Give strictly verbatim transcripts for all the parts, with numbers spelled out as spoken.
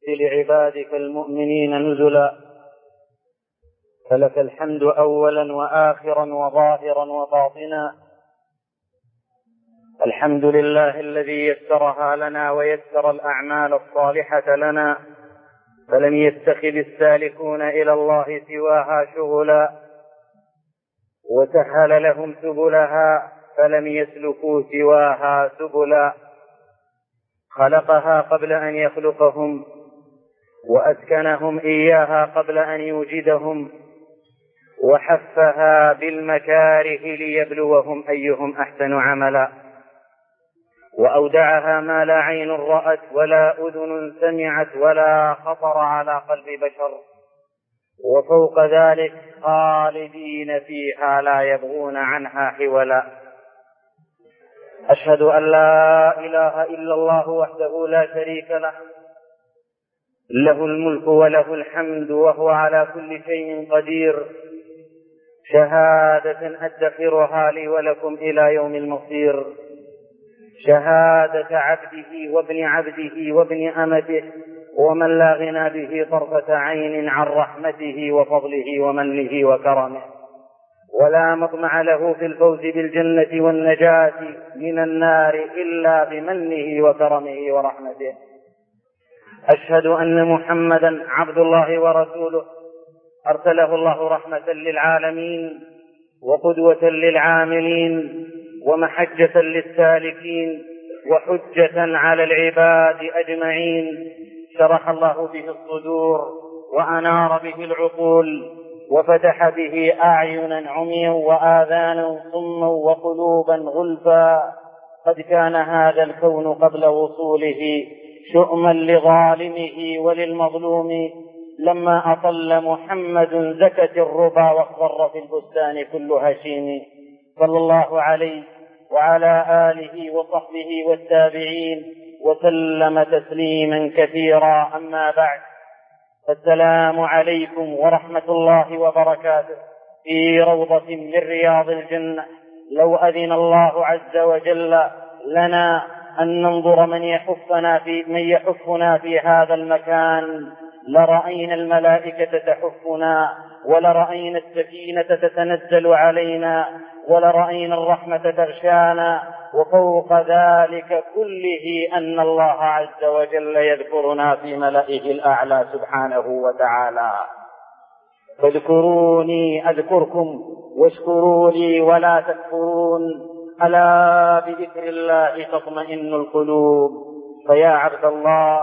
لعبادك المؤمنين نزلا. فلك الحمد أولا وآخرا وظاهرا وباطنا. الحمد لله الذي يسرها لنا ويسر الأعمال الصالحة لنا، فلم يتخذ السالكون إلى الله سواها شغلا، وسهل لهم سبلها فلم يسلكوا سواها سبلا. خلقها قبل أن يخلقهم، وأسكنهم إياها قبل أن يوجدهم، وحفها بالمكاره ليبلوهم أيهم أحسن عملا. وأودعها ما لا عين رأت ولا أذن سمعت ولا خطر على قلب بشر، وفوق ذلك خالدين فيها لا يبغون عنها حولا. أشهد أن لا إله إلا الله وحده لا شريك له، له الملك وله الحمد وهو على كل شيء قدير، شهادة أدخرها لي ولكم إلى يوم المصير، شهادة عبده وابن عبده وابن أمته ومن لا غنى به طرفة عين عن رحمته وفضله ومنه وكرمه، ولا مطمع له في الفوز بالجنة والنجاة من النار إلا بمنه وكرمه ورحمته. أشهد أن محمدا عبد الله ورسوله، أرسله الله رحمة للعالمين وقدوة للعاملين ومحجة للسالكين وحجة على العباد أجمعين. شرح الله به الصدور وأنار به العقول وفتح به أعينا عميا وآذانا صما وقلوبا غلفا. قد كان هذا الكون قبل وصوله شؤما لظالمه وللمظلوم، لما أطل محمد زكت الربا واخضر في البستان كل هشيم. صلى الله عليه وعلى آله وصحبه والتابعين وسلم تسليما كثيرا. أما بعد، السلام عليكم ورحمة الله وبركاته في روضة من رياض الجنة. لو أذن الله عز وجل لنا أن ننظر من يحفنا في, من يحفنا في هذا المكان لرأينا الملائكة تحفنا، ولرأينا السكينة تتنزل علينا، ولرأينا الرحمة تغشانا، وفوق ذلك كله أن الله عز وجل يذكرنا في ملائه الأعلى سبحانه وتعالى. فاذكروني أذكركم واشكروا لي ولا تكفرون، ألا بذكر الله تطمئن القلوب. فيا عبد الله،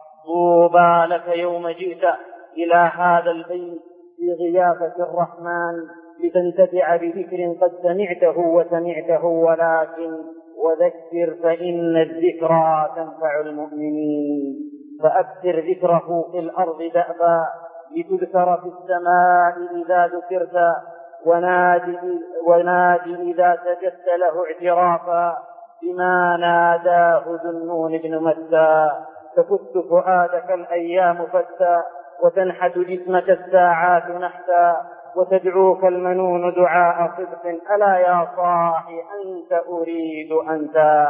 طوبى لك يوم جئت إلى هذا البيت في ضيافة الرحمن لتنتفع بذكر قد سمعته وسمعته، ولكن وذكر فإن الذكرى تنفع المؤمنين. فأكثر ذكره في الأرض دأبا لتذكر في السماء إذا ذكرت، ونادي, ونادي إذا سجدت له اعترافا بما ناداه ذو النون بن متى. تفت فؤادك الأيام فتا، وتنحت جسمك الساعات نحتا، وتدعوك المنون دعاء صدق. ألا يا صاحي أنت أريد أنت،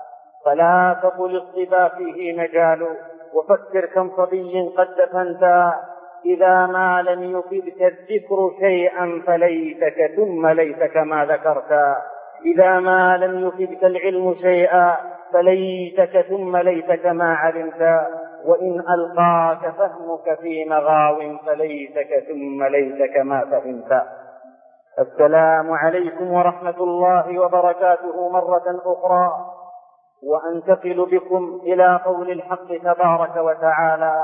فلا تقل الصبا فيه مجال، وفكر كم صبي قد دفنت. إذا ما لم يفدك الذكر شيئا فليتك ثم ليتك ما ذكرت. إذا ما لم يفدك العلم شيئا فليتك ثم ليتك ما علمت. وإن ألقاك فهمك في مغاو فليتك ثم ليتك ما فهمت. السلام عليكم ورحمة الله وبركاته مرة أخرى، وأنتقل بكم إلى قول الحق تبارك وتعالى: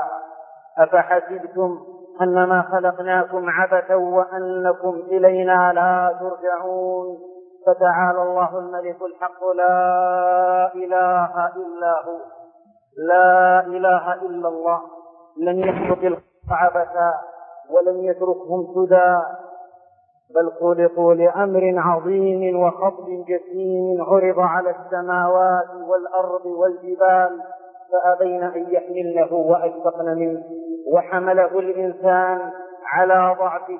أفحسبتم أنما خلقناكم عبثا وأنكم إلينا لا ترجعون. فتعالى الله الملك الحق لا إله إلا هو، لا إله إلا الله. لم يخلق الخلق عبثا ولم يتركهم سدى، بل خلقوا لأمر عظيم وخطب جسيم عرض على السماوات والأرض والجبال فأبين أن يحملنه وأشفقن منه، وحمله الإنسان على ضعفه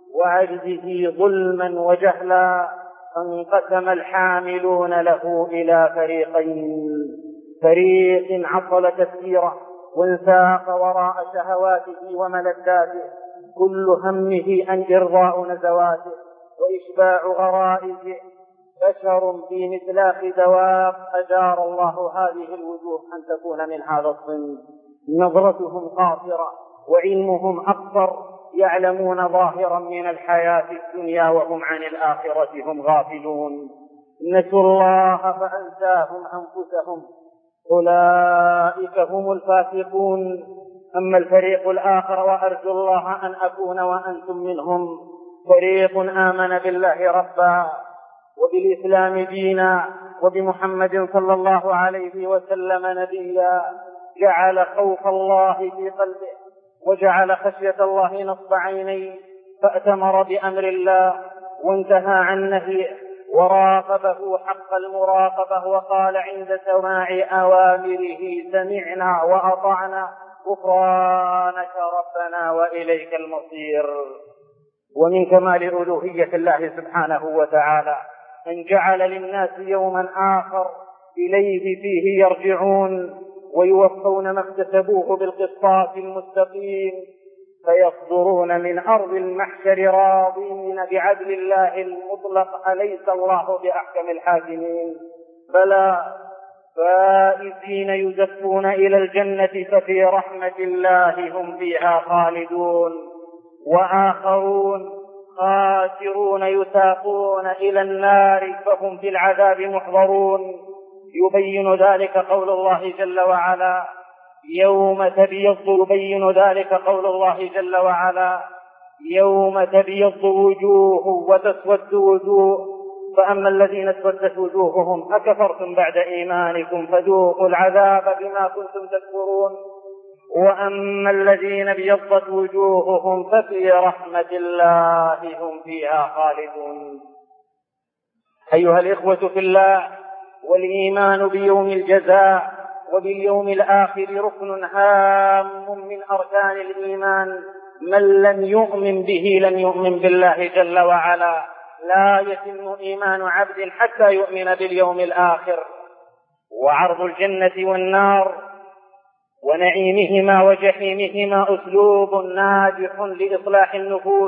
وعجزه ظلما وجهلا. فانقسم الحاملون له إلى فريقين: فريق عطل تفسيره وانساق وراء شهواته وملذاته، كل همه أن إرضاء نزواته وإشباع غرائزه. بشر في مثلاخ دواب، أجار الله هذه الوجوه أن تكون من هذا الصنف. نظرتهم قاصرة وعلمهم أقصر، يعلمون ظاهرا من الحياة الدنيا وهم عن الآخرة هم غافلون. نسوا الله فأنساهم أنفسهم، أولئك هم الفاسقون. أما الفريق الآخر، وأرجو الله أن أكون وأنتم منهم، فريق آمن بالله ربا وبالإسلام دينا وبمحمد صلى الله عليه وسلم نبيا، جعل خوف الله في قلبه وجعل خشية الله نصب عينيه، فأتمر بأمر الله وانتهى عن نهيه وراقبه حق المراقبة، وقال عند سماع أوامره سمعنا وأطعنا غفرانك ربنا وإليك المصير. ومن كمال ألوهية الله سبحانه وتعالى أن جعل للناس يوما آخر إليه فيه يرجعون ويوفون ما اكتسبوه بالقسطاس المستقيم، فيصدرون من أرض المحشر راضين بعدل الله المطلق. أليس الله بأحكم الحاكمين؟ بلى، فائزين يزفون إلى الجنة ففي رحمة الله هم فيها خالدون، وآخرون خاسرون يساقون إلى النار فهم في العذاب محضرون. يبين ذلك قول الله جل وعلا يوم تبيض يبين ذلك قول الله جل وعلا يوم تبيض وجوه وتسود وجوه، فأما الذين اسودت وجوههم أكفرتم بعد إيمانكم فذوقوا العذاب بما كنتم تكفرون، وأما الذين ابيضت وجوههم ففي رحمة الله هم فيها خالدون. أيها الإخوة في الله، والإيمان بيوم الجزاء وباليوم الآخر ركن هام من أركان الإيمان، من لم يؤمن به لم يؤمن بالله جل وعلا. لا يتم إيمان عبد حتى يؤمن باليوم الآخر. وعرض الجنة والنار ونعيمهما وجحيمهما أسلوب ناجح لإصلاح النفوس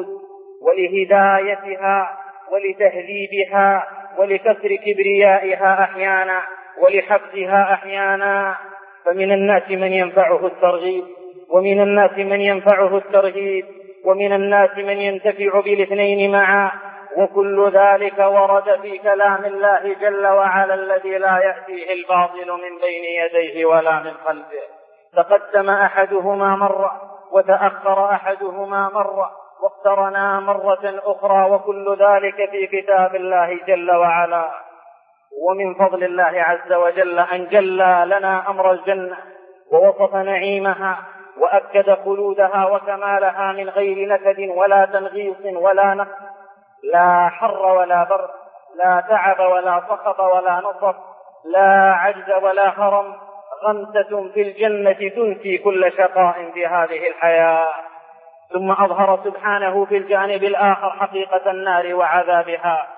ولهدايتها ولتهذيبها ولكسر كبريائها أحيانا ولحفظها أحيانا. فمن الناس من ينفعه الترغيب ومن الناس من ينفعه الترهيب ومن الناس من ينتفع بالاثنين معا، وكل ذلك ورد في كلام الله جل وعلا الذي لا يأتيه الباطل من بين يديه ولا من خلفه. تقدم أحدهما مرة وتأخر أحدهما مرة واقترنا مرة أخرى، وكل ذلك في كتاب الله جل وعلا. ومن فضل الله عز وجل أن جلى لنا أمر الجنة ووصف نعيمها وأكد خلودها وكمالها من غير نكد ولا تنغيص ولا نقص، لا حر ولا برد، لا تعب ولا صخب ولا نصب، لا عجز ولا هرم. غمسة في الجنة تنسي كل شقاء في هذه الحياة. ثم أظهر سبحانه في الجانب الآخر حقيقة النار وعذابها: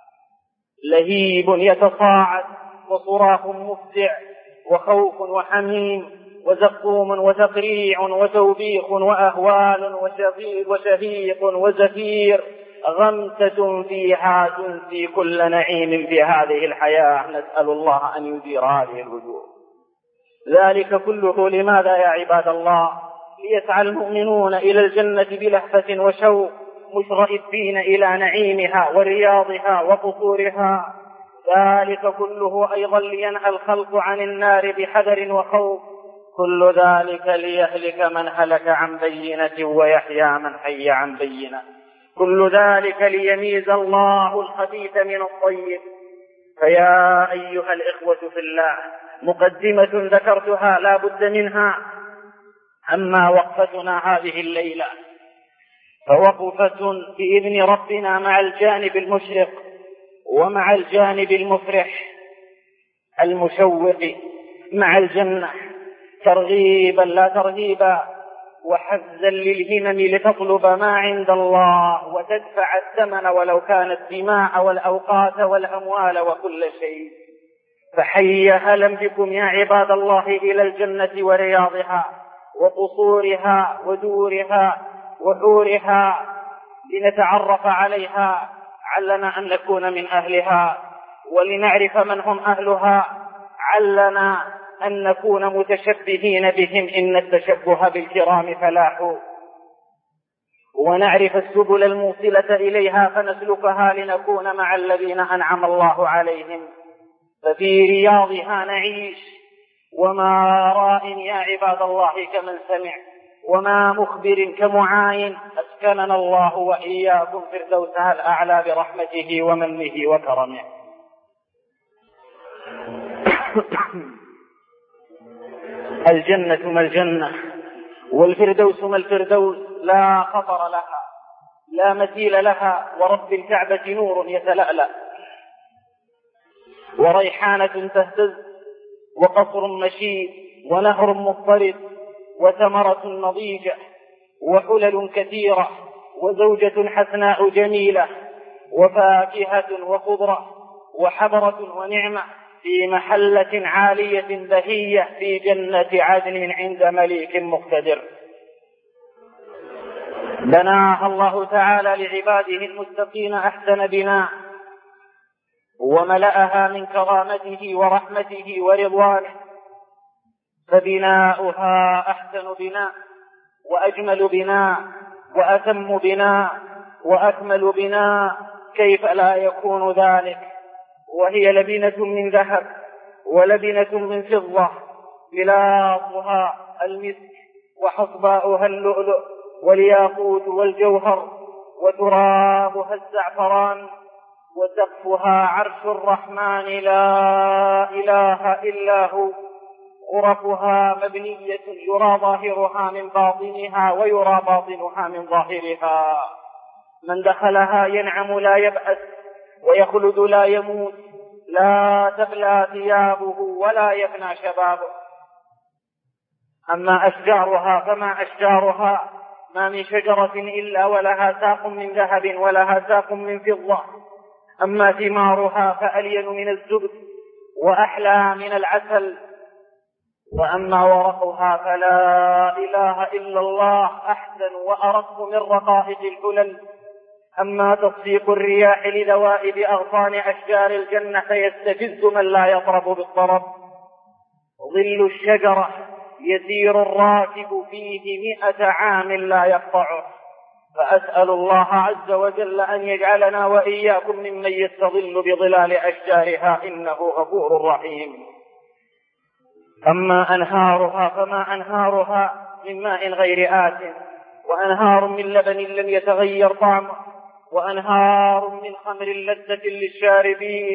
لهيب يتصاعد وصراخ مفزع وخوف وحميم وزقوم وتقريع وتوبيخ وأهوال وشهيق وشهيق وزفير. غمسة فيها تنسي كل نعيم في هذه الحياة. نسأل الله أن يدير هذه الوجوه. ذلك كله لماذا يا عباد الله؟ ليسعى المؤمنون إلى الجنة بلهفة وشوق، مشرئين إلى نعيمها ورياضها وقصورها. ذلك كله أيضا لينهى الخلق عن النار بحذر وخوف. كل ذلك ليهلك من هلك عن بينة ويحيى من حي عن بينة. كل ذلك ليميز الله الخبيث من الطيب. فيا أيها الإخوة في الله، مقدمة ذكرتها لا بد منها. أما وقفتنا هذه الليلة فوقفة بإذن ربنا مع الجانب المشرق ومع الجانب المفرح المشوق مع الجنة، ترغيبا لا ترهيبا، وحزا للهمم لتطلب ما عند الله وتدفع الثمن ولو كان الدماء والأوقات والأموال وكل شيء. فحي هلا بكم يا عباد الله إلى الجنة ورياضها، وقصورها ودورها وحورها لنتعرف عليها، علنا أن نكون من أهلها، ولنعرف من هم أهلها، علنا أن نكون متشبهين بهم، إن التشبه بالكرام فلاح، ونعرف السبل الموصلة إليها فنسلكها لنكون مع الذين أنعم الله عليهم. ففي رياضها نعيش، وما راء يا عباد الله كمن سمع، وما مخبر كمعاين، أسكننا الله وإياكم فردوسها الأعلى برحمته ومنه وكرمه. الجنة ما الجنة، والفردوس ما الفردوس، لا خطر لها، لا مثيل لها، ورب الكعبة نور يتلألأ، وريحانة تهتز، وقصر مشيد، ونهر مضطرد، وثمرة نضيجة، وحلل كثيرة، وزوجة حسناء جميلة، وفاكهة وخضرة، وحبرة ونعمة، في محلة عالية بهية، في جنة عدن عند مليك مقتدر. بناها الله تعالى لعباده المتقين أحسن بناء، وملأها من كرامته ورحمته ورضوانه، فبناؤها أحسن بناء، وأجمل بناء، وأتم بناء، وأكمل بناء، كيف لا يكون ذلك؟ وهي لبنة من ذهب، ولبنة من فضة، ملاطها المسك، وحصباؤها اللؤلؤ والياقوت والجوهر، وترابها الزعفران، وسقفها عرش الرحمن لا إله إلا هو. غرفها مبنية يرى ظاهرها من باطنها، ويرى باطنها من ظاهرها. من دخلها ينعم لا يبأس، ويخلد لا يموت، لا تبلى ثيابه ولا يفنى شبابه. أما أشجارها فما أشجارها، ما من شجرة إلا ولها ساق من ذهب ولها ساق من فضة. أما ثمارها فألين من الزبد وأحلى من العسل. وأما ورقها فلا إله إلا الله، أحسن وأرق من رقائق الحلل. أما تصفيق الرياح لذوائب أغصان أشجار الجنة فيستفز من لا يطرب بالطرب. ظل الشجرة يسير الراكب فيه مئة عام لا يقطعه. فأسأل الله عز وجل أن يجعلنا وإياكم ممن يستظل بظلال أشجارها، إنه غفور رحيم. أما أنهارها فما أنهارها من ماء غير آت، وأنهار من لبن لم يتغير طعمه، وأنهار من خمر لذة للشاربين،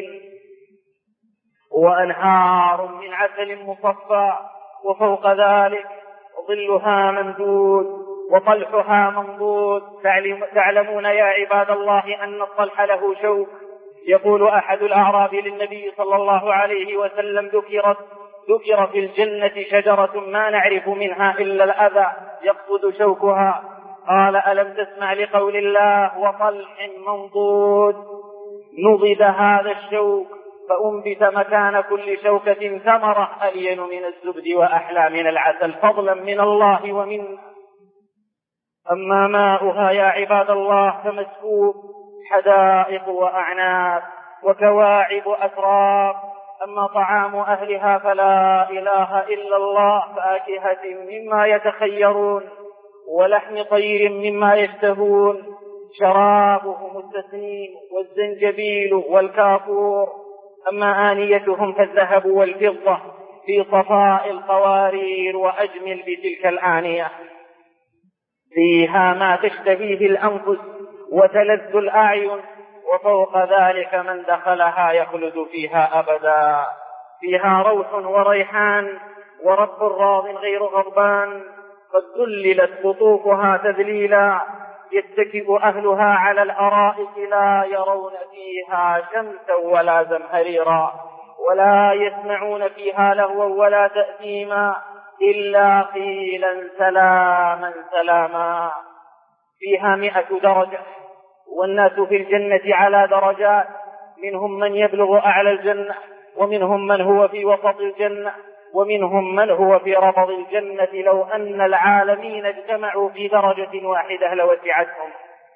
وأنهار من عسل مصفى. وفوق ذلك ظلها ممدود وطلحها منضود. تعلمون يا عباد الله أن الطلح له شوك. يقول أحد الأعراب للنبي صلى الله عليه وسلم: ذكرت ذكر في الجنة شجرة ما نعرف منها إلا الأذى يقصد شوكها. قال: ألم تسمع لقول الله: وطلح منضود. نضد هذا الشوك فأنبت مكان كل شوكة ثمرة ألين من الزبد وأحلى من العسل، فضلا من الله ومن. أما ماؤها يا عباد الله فمسكوب، حدائق وأعناب وكواعب أتراب. أما طعام أهلها فلا إله إلا الله، فاكهة مما يتخيرون، ولحم طير مما يشتهون. شرابهم التسنيم والزنجبيل والكافور. أما آنيتهم فالذهب والفضة في صفاء القوارير، وأجمل بتلك الآنية. فيها ما تشتهيه الأنفس وتلذ الأعين، وفوق ذلك من دخلها يخلد فيها أبدا. فيها روح وريحان ورب راض غير غضبان. قد ذللت قطوفها تذليلا، يتكئ أهلها على الأرائك لا يرون فيها شمسا ولا زمهريرا، ولا يسمعون فيها لغوا ولا تأثيما، إلا قيلا سلاما سلاما. فيها مئة درجة، والناس في الجنة على درجات، منهم من يبلغ أعلى الجنة، ومنهم من هو في وسط الجنة، ومنهم من هو في ربض الجنة لو أن العالمين اجتمعوا في درجة واحدة لوسعتهم.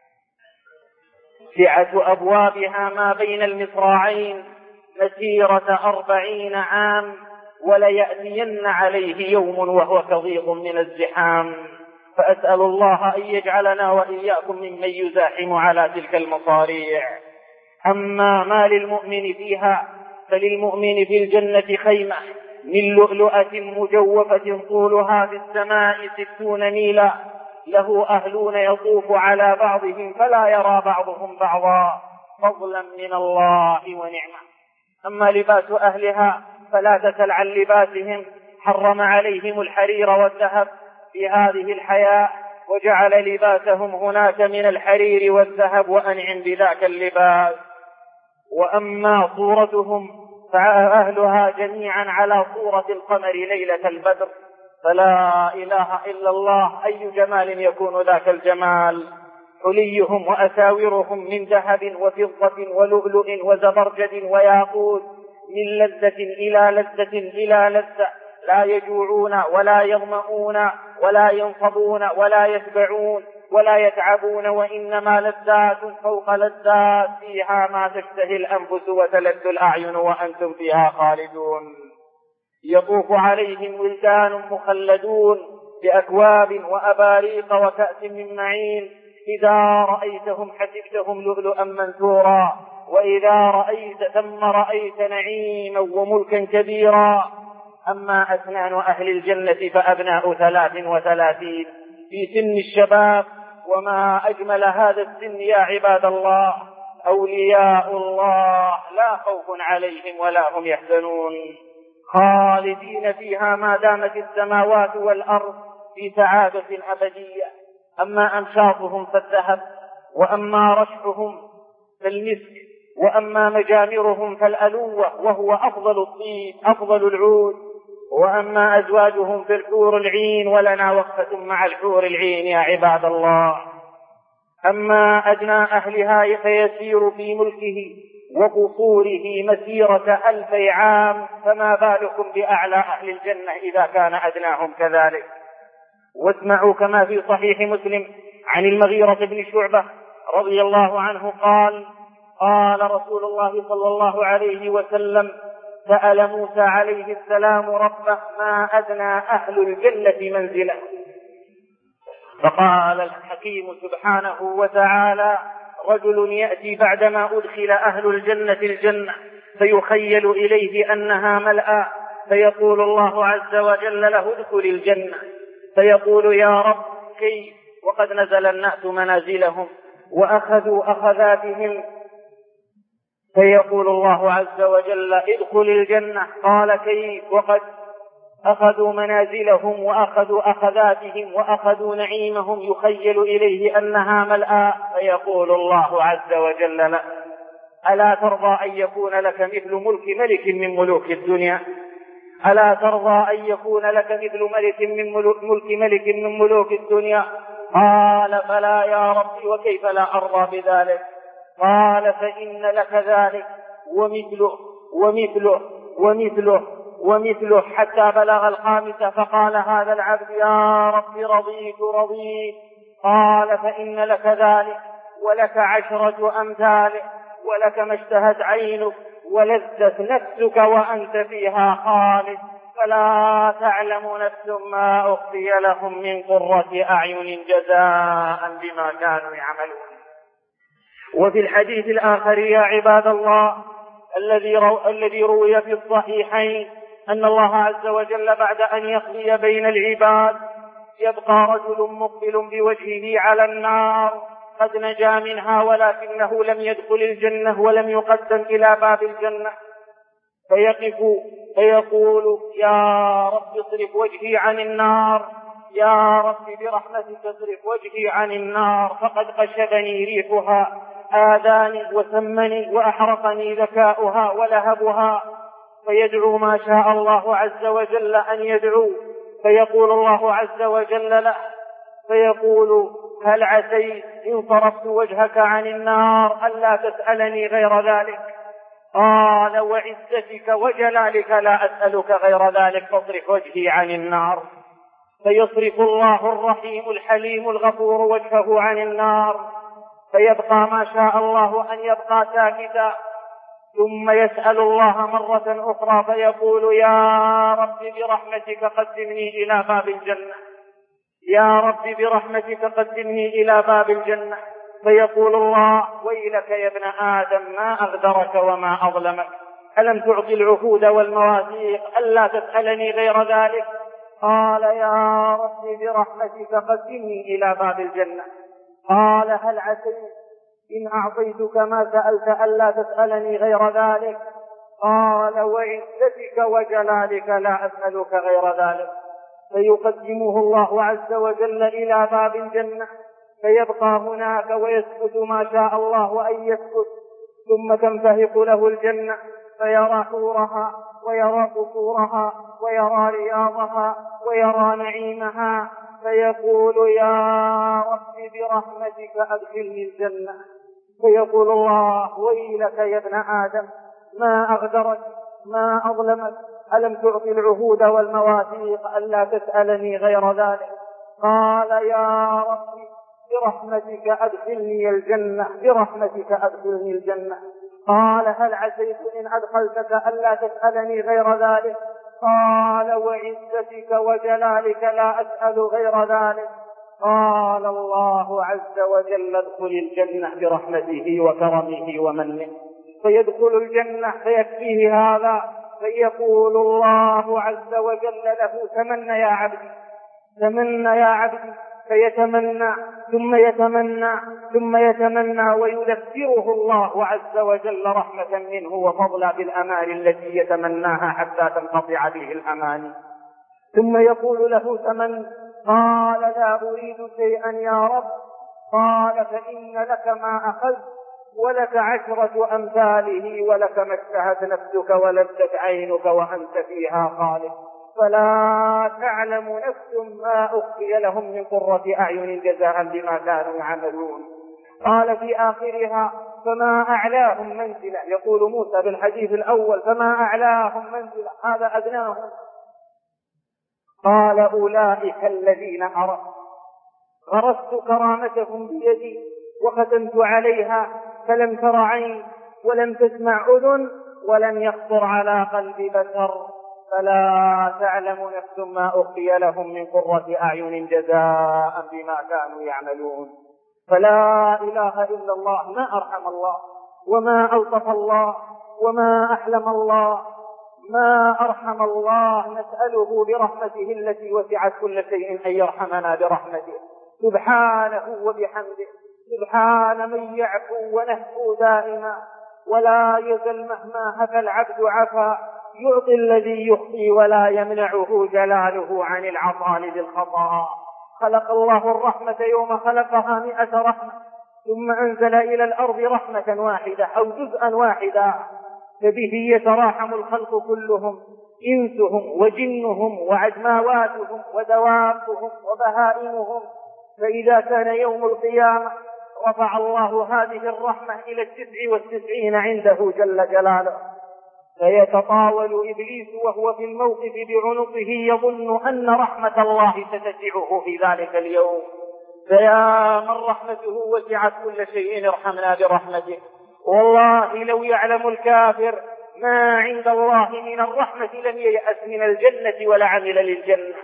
سعة أبوابها ما بين المصراعين مسيرة أربعين عام، وليأتين عليه يوم وهو كظيظ من الزحام. فأسأل الله أن يجعلنا وإياكم ممن يزاحم على تلك المصاريع. أما ما للمؤمن فيها فللمؤمن في الجنة خيمة من لؤلؤة مجوفة طولها في السماء ستون ميلا، له أهلون يطوف على بعضهم فلا يرى بعضهم بعضا فضلا من الله ونعمة. أما لباس أهلها فلا تسل عن لباسهم، حرم عليهم الحرير والذهب في هذه الحياة وجعل لباسهم هناك من الحرير والذهب وأنعم بذاك اللباس. وأما صورتهم فأهلها جميعا على صورة القمر ليلة البدر، فلا إله إلا الله أي جمال يكون ذاك الجمال. حليهم وأساورهم من ذهب وفضة ولؤلؤ وزبرجد وياقوت من لذة إلى لذة إلى لذة، لا يجوعون ولا يظمؤون ولا ينصبون ولا يشبعون ولا يتعبون، وإنما لذات فوق لذات فيها ما تشتهي الأنفس وتلذ الأعين وأنتم فيها خالدون. يطوف عليهم ولدان مخلدون بأكواب وأباريق وكأس من معين، إذا رأيتهم حسبتهم لؤلؤا منثورا، وإذا رأيت ثم رأيت نعيما وملكا كبيرا. أما أسنان أهل الجنة فأبناء ثلاث وثلاثين في سن الشباب، وما أجمل هذا السن يا عباد الله. أولياء الله لا خوف عليهم ولا هم يحزنون، خالدين فيها ما دامت السماوات والأرض في سعادة أبدية. أما أمشاطهم فالذهب، وأما رشحهم فالمسك، وأما مجامرهم فالألوة وهو أفضل الطيب أفضل العود، وأما أزواجهم فالحور العين، ولنا وقفة مع الحور العين يا عباد الله. أما أدنى أهلها فيسير في ملكه وقصوره مسيرة ألفي عام، فما بالكم بأعلى أهل الجنة إذا كان أدناهم كذلك. واسمعوا كما في صحيح مسلم عن المغيرة بن شعبة رضي الله عنه قال: قال رسول الله صلى الله عليه وسلم: سأل موسى عليه السلام ربه ما أدنى أهل الجنة منزله، فقال الحكيم سبحانه وتعالى: رجل يأتي بعدما أدخل أهل الجنة الجنة فيخيل إليه أنها ملأى، فيقول الله عز وجل له: ادخل الجنة، فيقول: يا رب كيف وقد نزل الناس منازلهم وأخذوا أخذاتهم؟ فيقول الله عز وجل: ادخل الجنة. قال: كيف وقد أخذوا منازلهم وأخذوا أخذاتهم وأخذوا نعيمهم يخيل إليه أنها ملأى؟ فيقول الله عز وجل له: ألا ترضى أن يكون لك مثل ملك ملك من ملوك الدنيا؟ ألا ترضى أن يكون لك مثل ملك من ملوك, ملك ملك من ملوك الدنيا؟ قال: فلا يا ربي، وكيف لا أرضى بذلك؟ قال: فإن لك ذلك ومثله ومثله ومثله ومثله، حتى بلغ الخامسة. فقال هذا العبد: يا رب رضيت رضيت. قال: فإن لك ذلك ولك عشرة أمثاله، ولك ما اشتهت عينك ولذت نفسك وأنت فيها خالد، فلا تعلم نفس ما أخفي لهم من قرة أعين جزاء بما كانوا يعملون. وفي الحديث الآخر يا عباد الله الذي رو... الذي روي في الصحيحين أن الله عز وجل بعد أن يقضي بين العباد يبقى رجل مقبل بوجهه على النار قد نجا منها، ولكنه لم يدخل الجنة ولم يقدم إلى باب الجنة، فيقف فيقول: يا رب اصرف وجهي عن النار، يا رب برحمتك اصرف وجهي عن النار، فقد قشبني ريحها، آذاني وسمني وأحرقني ذكاؤها ولهبها. فيدعو ما شاء الله عز وجل أن يدعو، فيقول الله عز وجل له، فيقول: هل عسيت إن صرفت وجهك عن النار ألا تسألني غير ذلك؟ قال وعزتك وجلالك لا أسألك غير ذلك فاصرف وجهي عن النار. فيصرف الله الرحيم الحليم الغفور وجهه عن النار، فيبقى ما شاء الله أن يبقى ساكتا، ثم يسأل الله مرة أخرى فيقول يا رب برحمتك قدمني إلى باب الجنة، يا رب برحمتك قدمني إلى باب الجنة. فيقول الله ويلك يا ابن آدم ما أغدرك وما أظلمك، ألم تعطي العهود والمواثيق ألا تسألني غير ذلك؟ قال يا رب برحمتك قدمني إلى باب الجنة. قال هل عسيت إن أعطيتك ما سألت ألا تسألني غير ذلك؟ قال وعزتك وجلالك لا أسألك غير ذلك. فيقدمه الله عز وجل إلى باب الجنة، فيبقى هناك ويسكت ما شاء الله أن يسكت، ثم تنفهق له الجنة فيرى حورها ويرى قصورها ويرى رياضها ويرى نعيمها، فيقول يا رب برحمتك أدخلني الجنة. فيقول الله ويلك يا ابن آدم ما أغدرك ما أظلمك، ألم تعطي العهود والمواثيق ألا تسألني غير ذلك؟ قال يا رب برحمتك أدخلني الجنة، برحمتك أدخلني الجنة. قال هل عسيت إن أدخلتك ألا تسألني غير ذلك؟ قال وعزتك وجلالك لا أسأل غير ذلك. قال الله عز وجل ادخل الجنة برحمته وكرمه ومنه. فيدخل الجنة فيكفيه هذا، فيقول الله عز وجل له تمنى يا عبدي، تمنى يا عبدي، فيتمنى ثم يتمنى ثم يتمنى ويذكره الله عز وجل رحمة منه وفضلا بالأمال التي يتمناها حتى تنقطع به الأماني. ثم يقول له تمنى، قال لا أريد شيئا يا رب. قال فإن لك ما أخذت ولك عشرة أمثاله ولك ما اشتهت نفسك ولذت عينك وأنت فيها خالد، فلا تعلم نفس ما أخفي لهم من قرة أعين جزاء بما كانوا يعملون. قال في آخرها فما أعلاهم منزلة، يقول موسى بالحديث الأول فما أعلاهم منزلة هذا أدناهم. قال أولئك الذين أردت غرست كرامتهم بيدي وختمت عليها فلم تر عين ولم تسمع أذن ولم يخطر على قلب بشر، فلا تعلم نفس ما أخفي لهم من قرة أعين جزاء بما كانوا يعملون. فلا إله إلا الله، ما أرحم الله وما ألطف الله وما أحلم الله، ما أرحم الله. نسأله برحمته التي وسعت كل شيء أن يرحمنا برحمته سبحانه وبحمده. سبحان من يعفو ونهفو دائما ولا يزل مهما هفى العبد عفا، يعطي الذي يخفي ولا يمنعه جلاله عن العطاء للخطا. خلق الله الرحمة يوم خلقها مئة رحمة، ثم أنزل إلى الأرض رحمة واحدة أو جزءا واحدا، فبه يتراحم الخلق كلهم، إنسهم وجنهم وعجماواتهم ودوابهم وبهائمهم. فإذا كان يوم القيامة رفع الله هذه الرحمة إلى التسع والتسعين عنده جل جلاله، فيتطاول إبليس وهو في الموقف بعنقه يظن أن رحمة الله ستسعه في ذلك اليوم. فيا من رحمته وسعت كل شيء ارحمنا برحمته. والله لو يعلم الكافر ما عند الله من الرحمة لم ييأس من الجنة ولا عمل للجنة.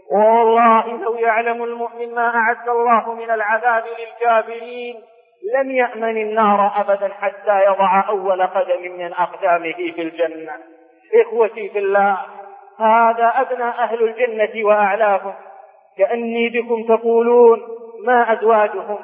والله لو يعلم المؤمن ما أعد الله من العذاب للكافرين لم يأمن النار أبدا حتى يضع أول قدم من أقدامه في الجنة. إخوتي في الله، هذا أدنى أهل الجنة وأعلاهم، كأني بكم تقولون ما أزواجهم،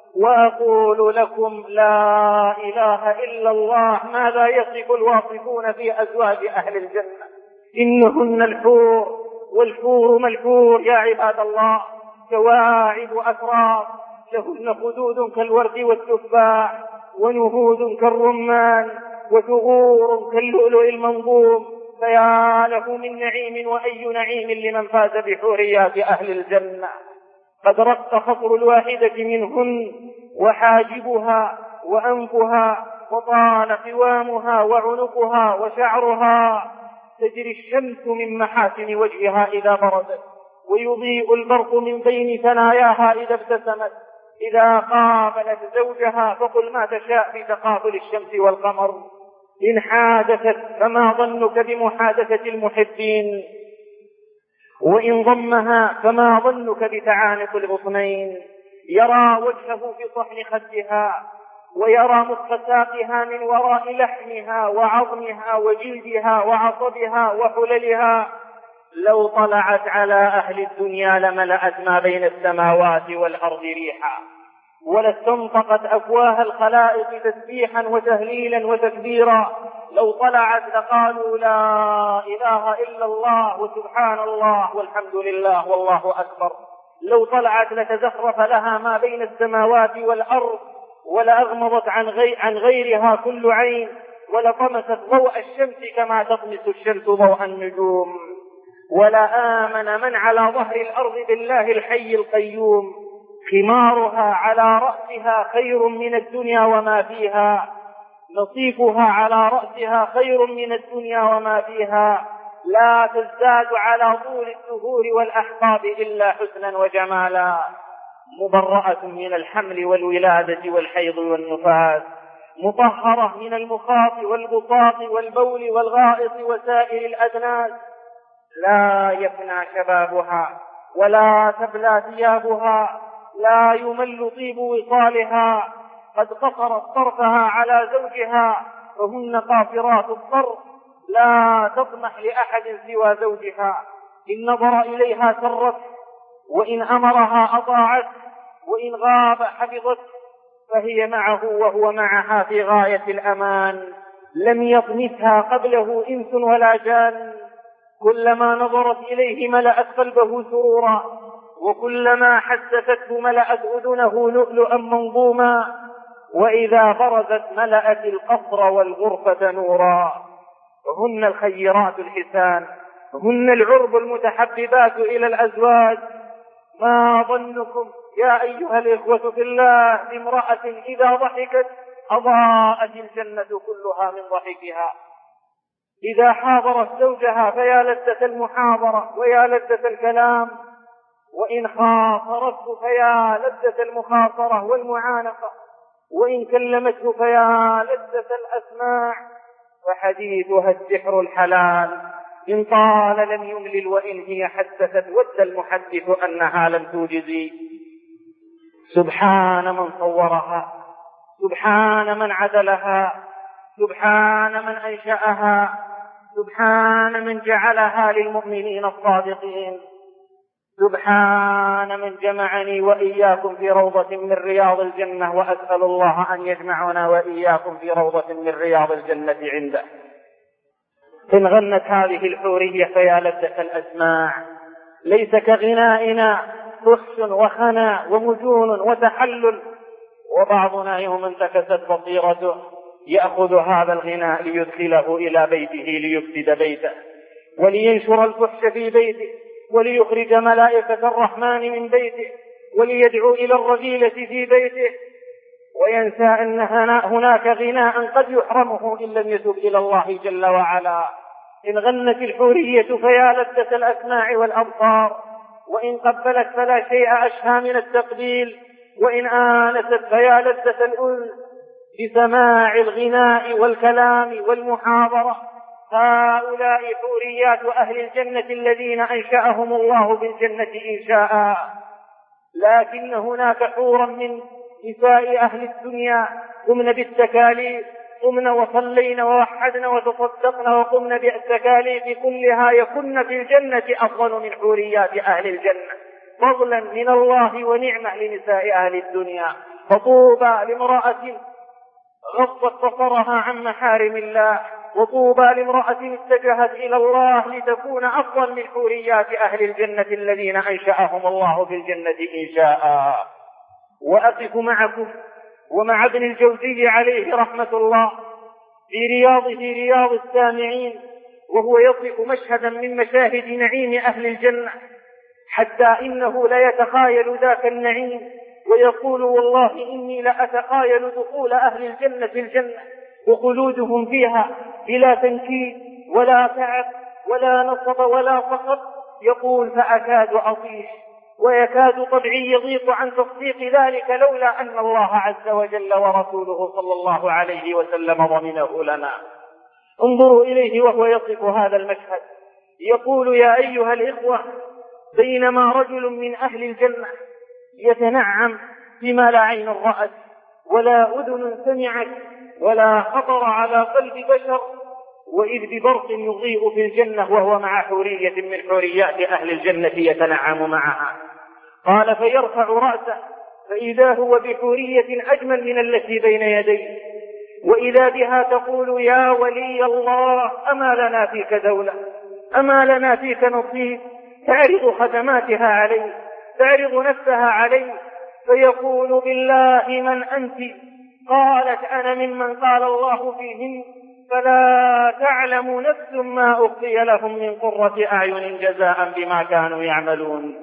وأقول لكم لا إله إلا الله ماذا يصف الواصفون في أزواج أهل الجنة. إنهن الحور، والحور ملحور يا عباد الله، كواعب أتراب، لهن خدود كالورد والتفاح، ونهود كالرمان، وثغور كاللؤلؤ المنظوم. فيا له من نعيم وأي نعيم لمن فاز بحوريات أهل الجنة. قد رق خطر الواحدة منهن وحاجبها وأنفها وطال قوامها وعنقها وشعرها، تجري الشمس من محاسن وجهها إذا برزت، ويضيء البرق من بين ثناياها إذا ابتسمت. إذا قابلت زوجها فقل ما تشاء في تقابل الشمس والقمر. إن حادثت فما ظنك بمحادثة المحبين، وإن ضمها فما ظنك بتعانق الغصنين. يرى وجهه في صحن خدها، ويرى مخ ساقها من وراء لحمها وعظمها وجلدها وعصبها وحللها. لو طلعت على أهل الدنيا لملأت ما بين السماوات والأرض ريحا، ولاستنطقت أفواه الخلائق تسبيحا وتهليلا وتكبيرا. لو طلعت لقالوا لا إله إلا الله وسبحان الله والحمد لله والله أكبر. لو طلعت لتزخرف لها ما بين السماوات والأرض، ولأغمضت عن, غي عن غيرها كل عين، ولطمست ضوء الشمس كما تطمس الشمس ضوء النجوم. ولآمن من على ظهر الأرض بالله الحي القيوم. خمارها على رأسها خير من الدنيا وما فيها، نصيفها على رأسها خير من الدنيا وما فيها. لا تزداد على طول الدهور والأحقاب إلا حسنا وجمالا. مبرأة من الحمل والولادة والحيض والنفاس، مطهرة من المخاط والبطاق والبول والغائط وسائر الأدناس. لا يفنى شبابها ولا تبلى ثيابها، لا يمل طيب وصالها. قد قصرت طرفها على زوجها، فهن قاصرات الطرف، لا تطمح لأحد سوى زوجها. إن نظر إليها سرت، وإن أمرها أطاعت، وإن غاب حفظت. فهي معه وهو معها في غاية الأمان. لم يطمثها قبله إنس ولا جان. كلما نظرت إليه ملأت قلبه سرورا، وكلما حدثته ملأت أذنه لؤلؤا منظوما. وإذا برزت ملأت القصر والغرفة نورا. هن الخيرات الحسان، هن العرب المتحببات إلى الأزواج. ما ظنكم يا أيها الإخوة في الله بامرأة إذا ضحكت أضاءت الجنة كلها من ضحكها. إذا حاضرت زوجها فيا لذة المحاضرة ويا لذة الكلام، وإن خاصرته فيا لذة المخاصرة والمعانقة، وإن كلمته فيا لذة الأسماع. فحديثها السحر الحلال، إن طال لم يملل، وإن هي حدثت ود المحدث أنها لم توجزي. سبحان من صورها، سبحان من عدلها، سبحان من أنشأها، سبحان من جعلها للمؤمنين الصادقين. سبحان من جمعني وإياكم في روضة من رياض الجنة، وأسأل الله أن يجمعنا وإياكم في روضة من رياض الجنة عنده. إن غنت هذه الحورية فيا لذة الأسماع. ليس كغنائنا فحش وخنا ومجون وتحلل. وبعضنا يوم انتكست بصيرته يأخذ هذا الغناء ليدخله إلى بيته ليفسد بيته، ولينشر الفحش في بيته، وليخرج ملائكة الرحمن من بيته، وليدعو إلى الرذيلة في بيته، وينسى أن هناك غناء قد يحرمه إن لم يتب إلى الله جل وعلا. إن غنت الحورية فيا لذة الأسماع والأبصار، وإن قبلت فلا شيء أشهى من التقبيل، وإن آنست فيا لذة الأنس بسماع الغناء والكلام والمحاضرة. هؤلاء حوريات أهل الجنة الذين أنشأهم الله بالجنة إنشاء. لكن هناك حورا من نساء أهل الدنيا قمن بالتكاليف، قمن وصلين ووحدن وتصدقن وقمن بالتكاليف كلها، يكن في الجنة أفضل من حوريات أهل الجنة، فضلا من الله ونعمة لنساء أهل الدنيا. فطوبى لامرأة غضت بصرها عن محارم الله، وطوبى لامرأة اتجهت إلى الله لتكون أفضل من حوريات أهل الجنة الذين أنشأهم الله في الجنة إنشاء. وأقف معكم ومع ابن الجوزي عليه رحمة الله في رياضه رياض السامعين، وهو يصف مشهدا من مشاهد نعيم أهل الجنة، حتى إنه لا يتخايل ذاك النعيم ويقول والله إني لأتخايل دخول أهل الجنة الجنة وخلودهم فيها بلا تنكيد ولا تعب ولا نصب ولا فقر. يقول فأكاد أطيش ويكاد طبعي يضيق عن تصديق ذلك لولا أن الله عز وجل ورسوله صلى الله عليه وسلم ضمنه لنا. انظروا إليه وهو يصف هذا المشهد، يقول يا أيها الإخوة بينما رجل من أهل الجنة يتنعم بما لا عين رأت ولا أذن سمعت ولا خطر على قلب بشر، وإذ ببرق يضيء في الجنة وهو مع حورية من حوريات أهل الجنة يتنعم معها. قال فيرفع رأسه فإذا هو بحورية أجمل من التي بين يديه، وإذا بها تقول يا ولي الله أما لنا فيك دولة، أما لنا فيك نصيب، تعرض خدماتها عليه، تعرض نفسها عليه، فيقول بالله من أنت؟ قالت أنا ممن قال الله فيهم فلا تعلم نفس ما أخفي لهم من قرة أعين جزاء بما كانوا يعملون.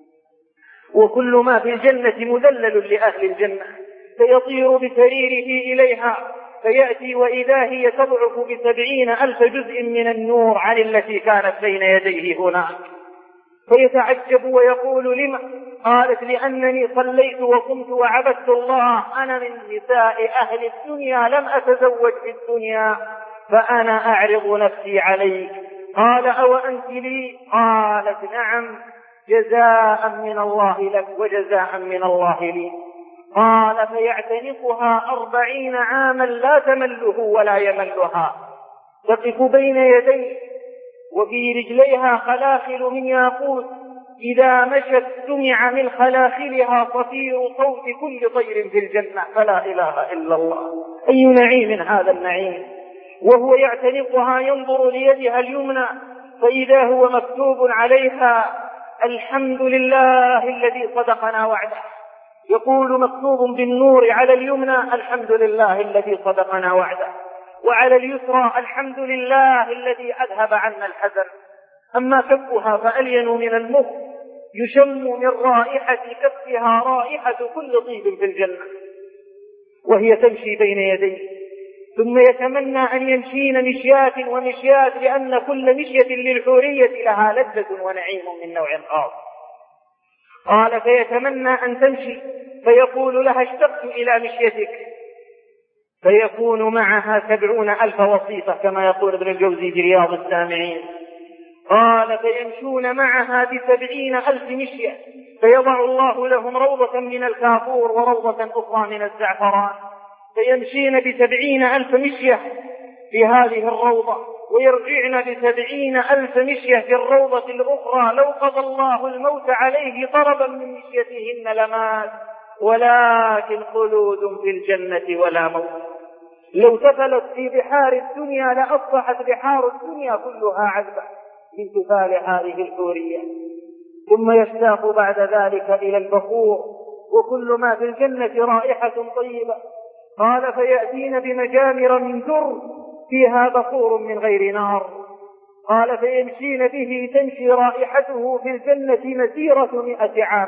وكل ما في الجنة مذلل لأهل الجنة، فيطير بسريره إليها فيأتي وإذا هي تضعف بسبعين ألف جزء من النور عن التي كانت بين يديه هناك، فيتعجب ويقول لما؟ قالت لأنني صليت وقمت وعبدت الله، أنا من نساء أهل الدنيا لم أتزوج في الدنيا فأنا أعرض نفسي عليك. قال أو أنت لي؟ قالت نعم، جزاء من الله لك وجزاء من الله لي. قال فيعتنقها أربعين عاما لا تمله ولا يملها، تقف بين يديه وفي رجليها خلاخل من ياقوت، إذا مشت سمع من خلاخلها صفير صوت كل طير في الجنة، فلا إله إلا الله، أي نعيم هذا النعيم. وهو يعتنقها ينظر ليدها اليمنى فإذا هو مكتوب عليها الحمد لله الذي صدقنا وعده، يقول مكتوب بالنور على اليمنى الحمد لله الذي صدقنا وعده، وعلى اليسرى الحمد لله الذي أذهب عنا الحزن. أما كفها فألين من المخ، يشم من رائحة كفها رائحة كل طيب في الجنة وهي تمشي بين يديه، ثم يتمنى أن يمشين مشيات ومشيات، لأن كل مشية للحورية لها لذة ونعيم من نوع خاص. قال فيتمنى أن تمشي فيقول لها اشتقت إلى مشيتك، فيكون معها سبعون ألف وصيفة كما يقول ابن الجوزي في رياض السامعين. قال فيمشون معها بسبعين ألف مشية، فيضع الله لهم روضة من الكافور وروضة أخرى من الزعفران، فيمشين بسبعين ألف مشية في هذه الروضة ويرجعن بسبعين ألف مشية في الروضة الأخرى. لو قضى الله الموت عليه طربا من مشيتهن لمات، ولكن خلود في الجنة ولا موت. لو تفلت في بحار الدنيا لأصبحت بحار الدنيا كلها عذبة من تفال هذه الحورية. ثم يشتاق بعد ذلك إلى البخور، وكل ما في الجنة رائحة طيبة. قال فيأتين بمجامر من در فيها بخور من غير نار. قال فيمشين به تمشي رائحته في الجنة مسيرة مئة عام.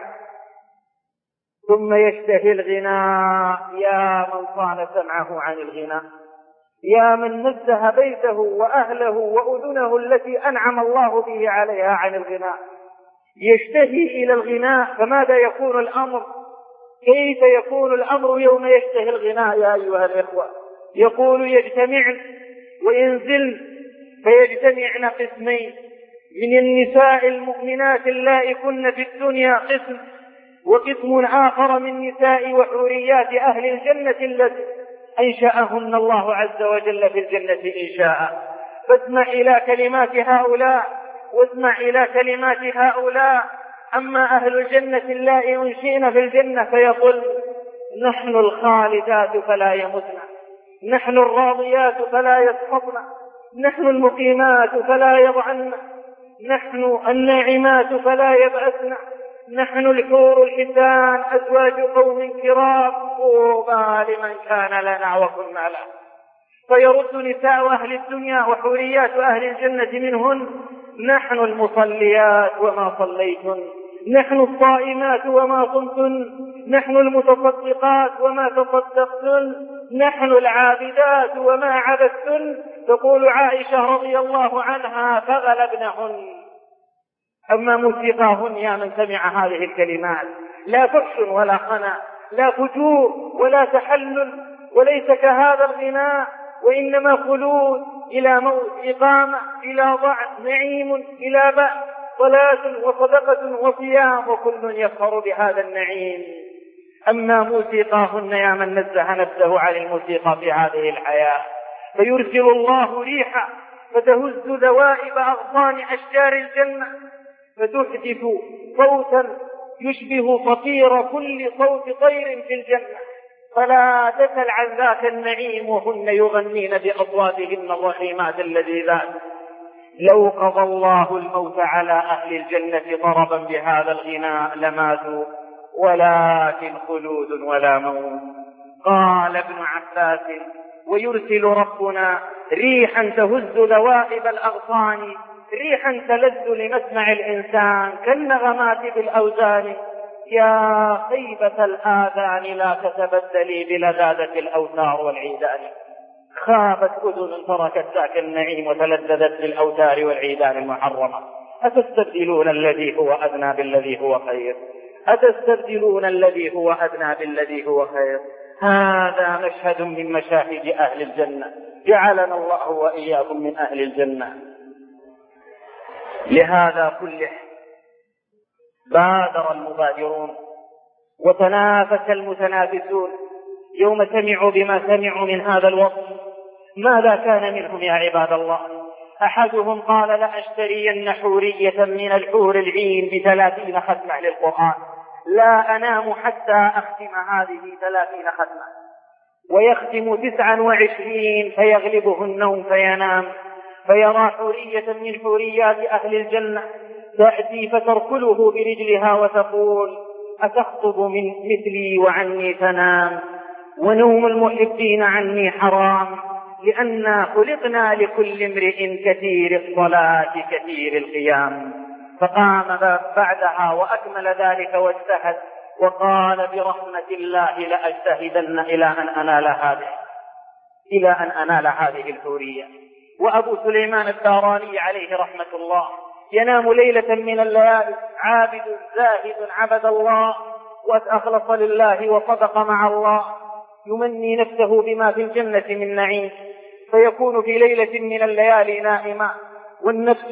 ثم يشتهي الغناء، يا من صان سمعه عن الغناء، يا من نزه بيته وأهله وأذنه التي أنعم الله به عليها عن الغناء، يشتهي إلى الغناء. فماذا يكون الأمر؟ كيف يكون الأمر يوم يشتهي الغناء يا أيها الإخوة؟ يقول يجتمعن وينزلن، فيجتمعن قسمين من النساء المؤمنات اللائي كن في الدنيا قسم، وقسم آخر من نساء وحوريات أهل الجنة التي أنشأهن الله عز وجل في الجنة إنشاء. فاسمع إلى كلمات هؤلاء واسمع إلى كلمات هؤلاء. أما أهل الجنة اللائي أنشئن في الجنة فيقول نحن الخالدات فلا يمتن، نحن الراضيات فلا يسخطن، نحن المقيمات فلا يضعن، نحن الناعمات فلا يبأسن، نحن الحور الحسان أزواج قوم كرام، طوبى لمن كان لنا وكنا له. فيرد نساء أهل الدنيا وحوريات أهل الجنة منهن نحن المصليات وما صليتن، نحن الصائمات وما صمتن، نحن المتصدقات وما تصدقتن، نحن العابدات وما عبدتن. تقول عائشة رضي الله عنها: فغلبنهن. أما موسيقاهن يا من سمع هذه الكلمات، لا فحش ولا خنا، لا فجور ولا تحلل، وليس كهذا الغناء، وإنما خلود إلى موت، إقامة إلى ضعف، نعيم إلى بأس، صلاة وصدقة وصيام، وكل يفخر بهذا النعيم. أما موسيقاهن يا من نزه نفسه عن الموسيقى في هذه الحياة، فيرسل الله ريحا فتهز ذوائب أغصان أشجار الجنة، فتحدث صوتا يشبه صفير كل صوت طير في الجنة، فلا تسل عن ذاك النعيم وهن يغنين بأصواتهن الرحيمات اللذيذات. لو قضى الله الموت على أهل الجنة ضربا بهذا الغناء لماتوا، ولكن خلود ولا موت. قال ابن عباس: ويرسل ربنا ريحا تهز ذوائب الأغصان، ريحا تلذ لمسمع الإنسان كالنغمات بالأوزان. يا خيبة الآذان لا تتبدلي بلذاذة الأوتار والعيدان. خابت أذن تركت ذاك النعيم وتلذذت بالأوتار والعيدان المحرمة. أتستبدلون الذي هو أدنى بالذي هو خير؟ أتستبدلون الذي هو أدنى بالذي هو خير؟ هذا مشهد من مشاهد أهل الجنة، جعلنا الله وإياكم من أهل الجنة. لهذا كله بادر المبادرون وتنافس المتنافسون يوم سمعوا بما سمعوا من هذا الوصف. ماذا كان منهم يا عباد الله؟ أحدهم قال: لأشترين حورية من الحور العين بثلاثين ختمة للقرآن، لا أنام حتى أختم هذه ثلاثين ختمة. ويختم تسعا وعشرين فيغلبه النوم فينام، فيرى حورية من حوريات أهل الجنة تأتي فتركله برجلها وتقول: أتخطب من مثلي وعني تنام؟ ونوم المحبين عني حرام، لأننا خلقنا لكل امرئ كثير الصلاة كثير القيام. فقام بعدها وأكمل ذلك واجتهد وقال: برحمة الله لأجتهدن إلى أن أنال هذه إلى أن أنال هذه الحورية. وأبو سليمان الداراني عليه رحمة الله ينام ليلة من الليالي عابد زاهد عبد الله وأخلص لله وصدق مع الله، يمني نفسه بما في الجنة من نعيم، فيكون في ليلة من الليالي نائما، والنفس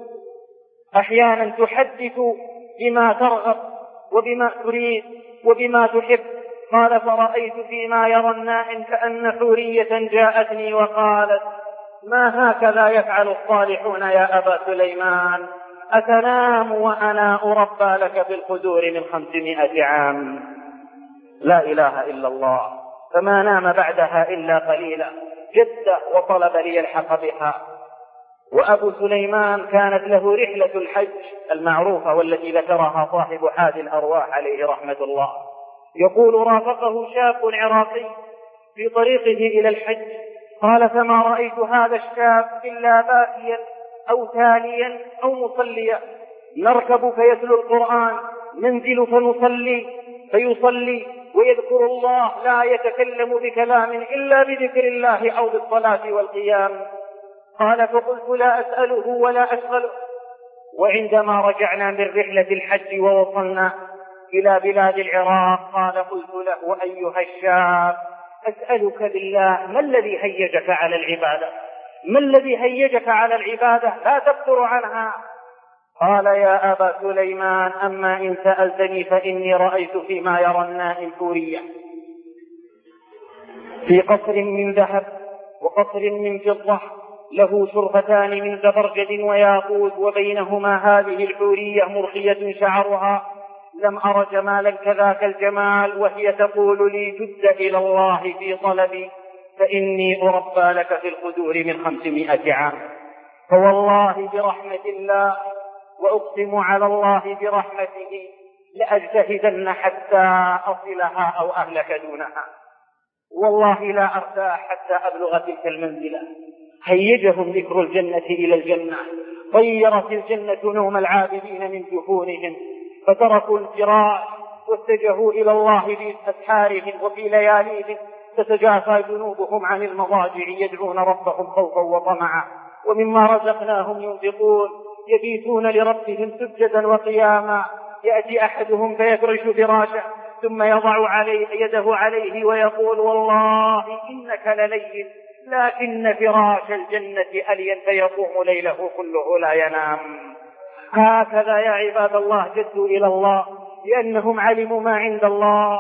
أحيانا تحدث بما ترغب وبما تريد وبما تحب. قال: فرأيت فيما يرى النائم كأن حورية جاءتني وقالت: ما هكذا يفعل الصالحون يا أبا سليمان؟ أتنام وأنا أربى لك في القدور من خمسمائة عام؟ لا إله إلا الله. فما نام بعدها إلا قليلا، جد وطلب ليلحق بها. وأبو سليمان كانت له رحلة الحج المعروفة والتي ذكرها صاحب حاد الأرواح عليه رحمة الله. يقول: رافقه شاب عراقي في طريقه إلى الحج، قال: فما رأيت هذا الشاب إلا باكيا أو تاليا أو مصليا، نركب فيتلو القرآن، ننزل فنصلي فيصلي ويذكر الله، لا يتكلم بكلام إلا بذكر الله أو بالصلاة والقيام. قال: فقلت: لا أسأله ولا أشغله. وعندما رجعنا من رحلة الحج ووصلنا إلى بلاد العراق، قال: قلت له: أيها الشاب، أسألك بالله، ما الذي هيجك على العبادة؟ ما الذي هيجك على العبادة لا تفتر عنها؟ قال: يا أبا سليمان، أما إن سألتني فإني رأيت فيما يرى النائم حورية في قصر من ذهب وقصر من فضة، له شرفتان من زبرجد وياقوت، وبينهما هذه الحورية مرخية شعرها، لم أر جمالا كذاك الجمال، وهي تقول لي: جد إلى الله في طلبي فإني أربى لك في القدور من خمسمائة عام. فوالله برحمة الله، وأقسم على الله برحمته، لأجتهدن حتى أصلها أو أهلك دونها، والله لا أرتاح حتى أبلغ تلك المنزلة. هيجهم ذكر الجنة إلى الجنة، طيرت الجنة نوم العابدين من جفونهم، فتركوا الفراش واتجهوا إلى الله في أسحارهم وفي لياليهم، تتجافى جنوبهم عن المضاجع يدعون ربهم خوفا وطمعا ومما رزقناهم ينفقون، يبيتون لربهم سجدا وقياما. يأتي أحدهم فيفرش فراشه ثم يضع عليه يده عليه ويقول والله إنك للين، لكن فراش الجنة ألين، فيقوم ليله كله لا ينام. هكذا يا عباد الله جدوا إلى الله لأنهم علموا ما عند الله.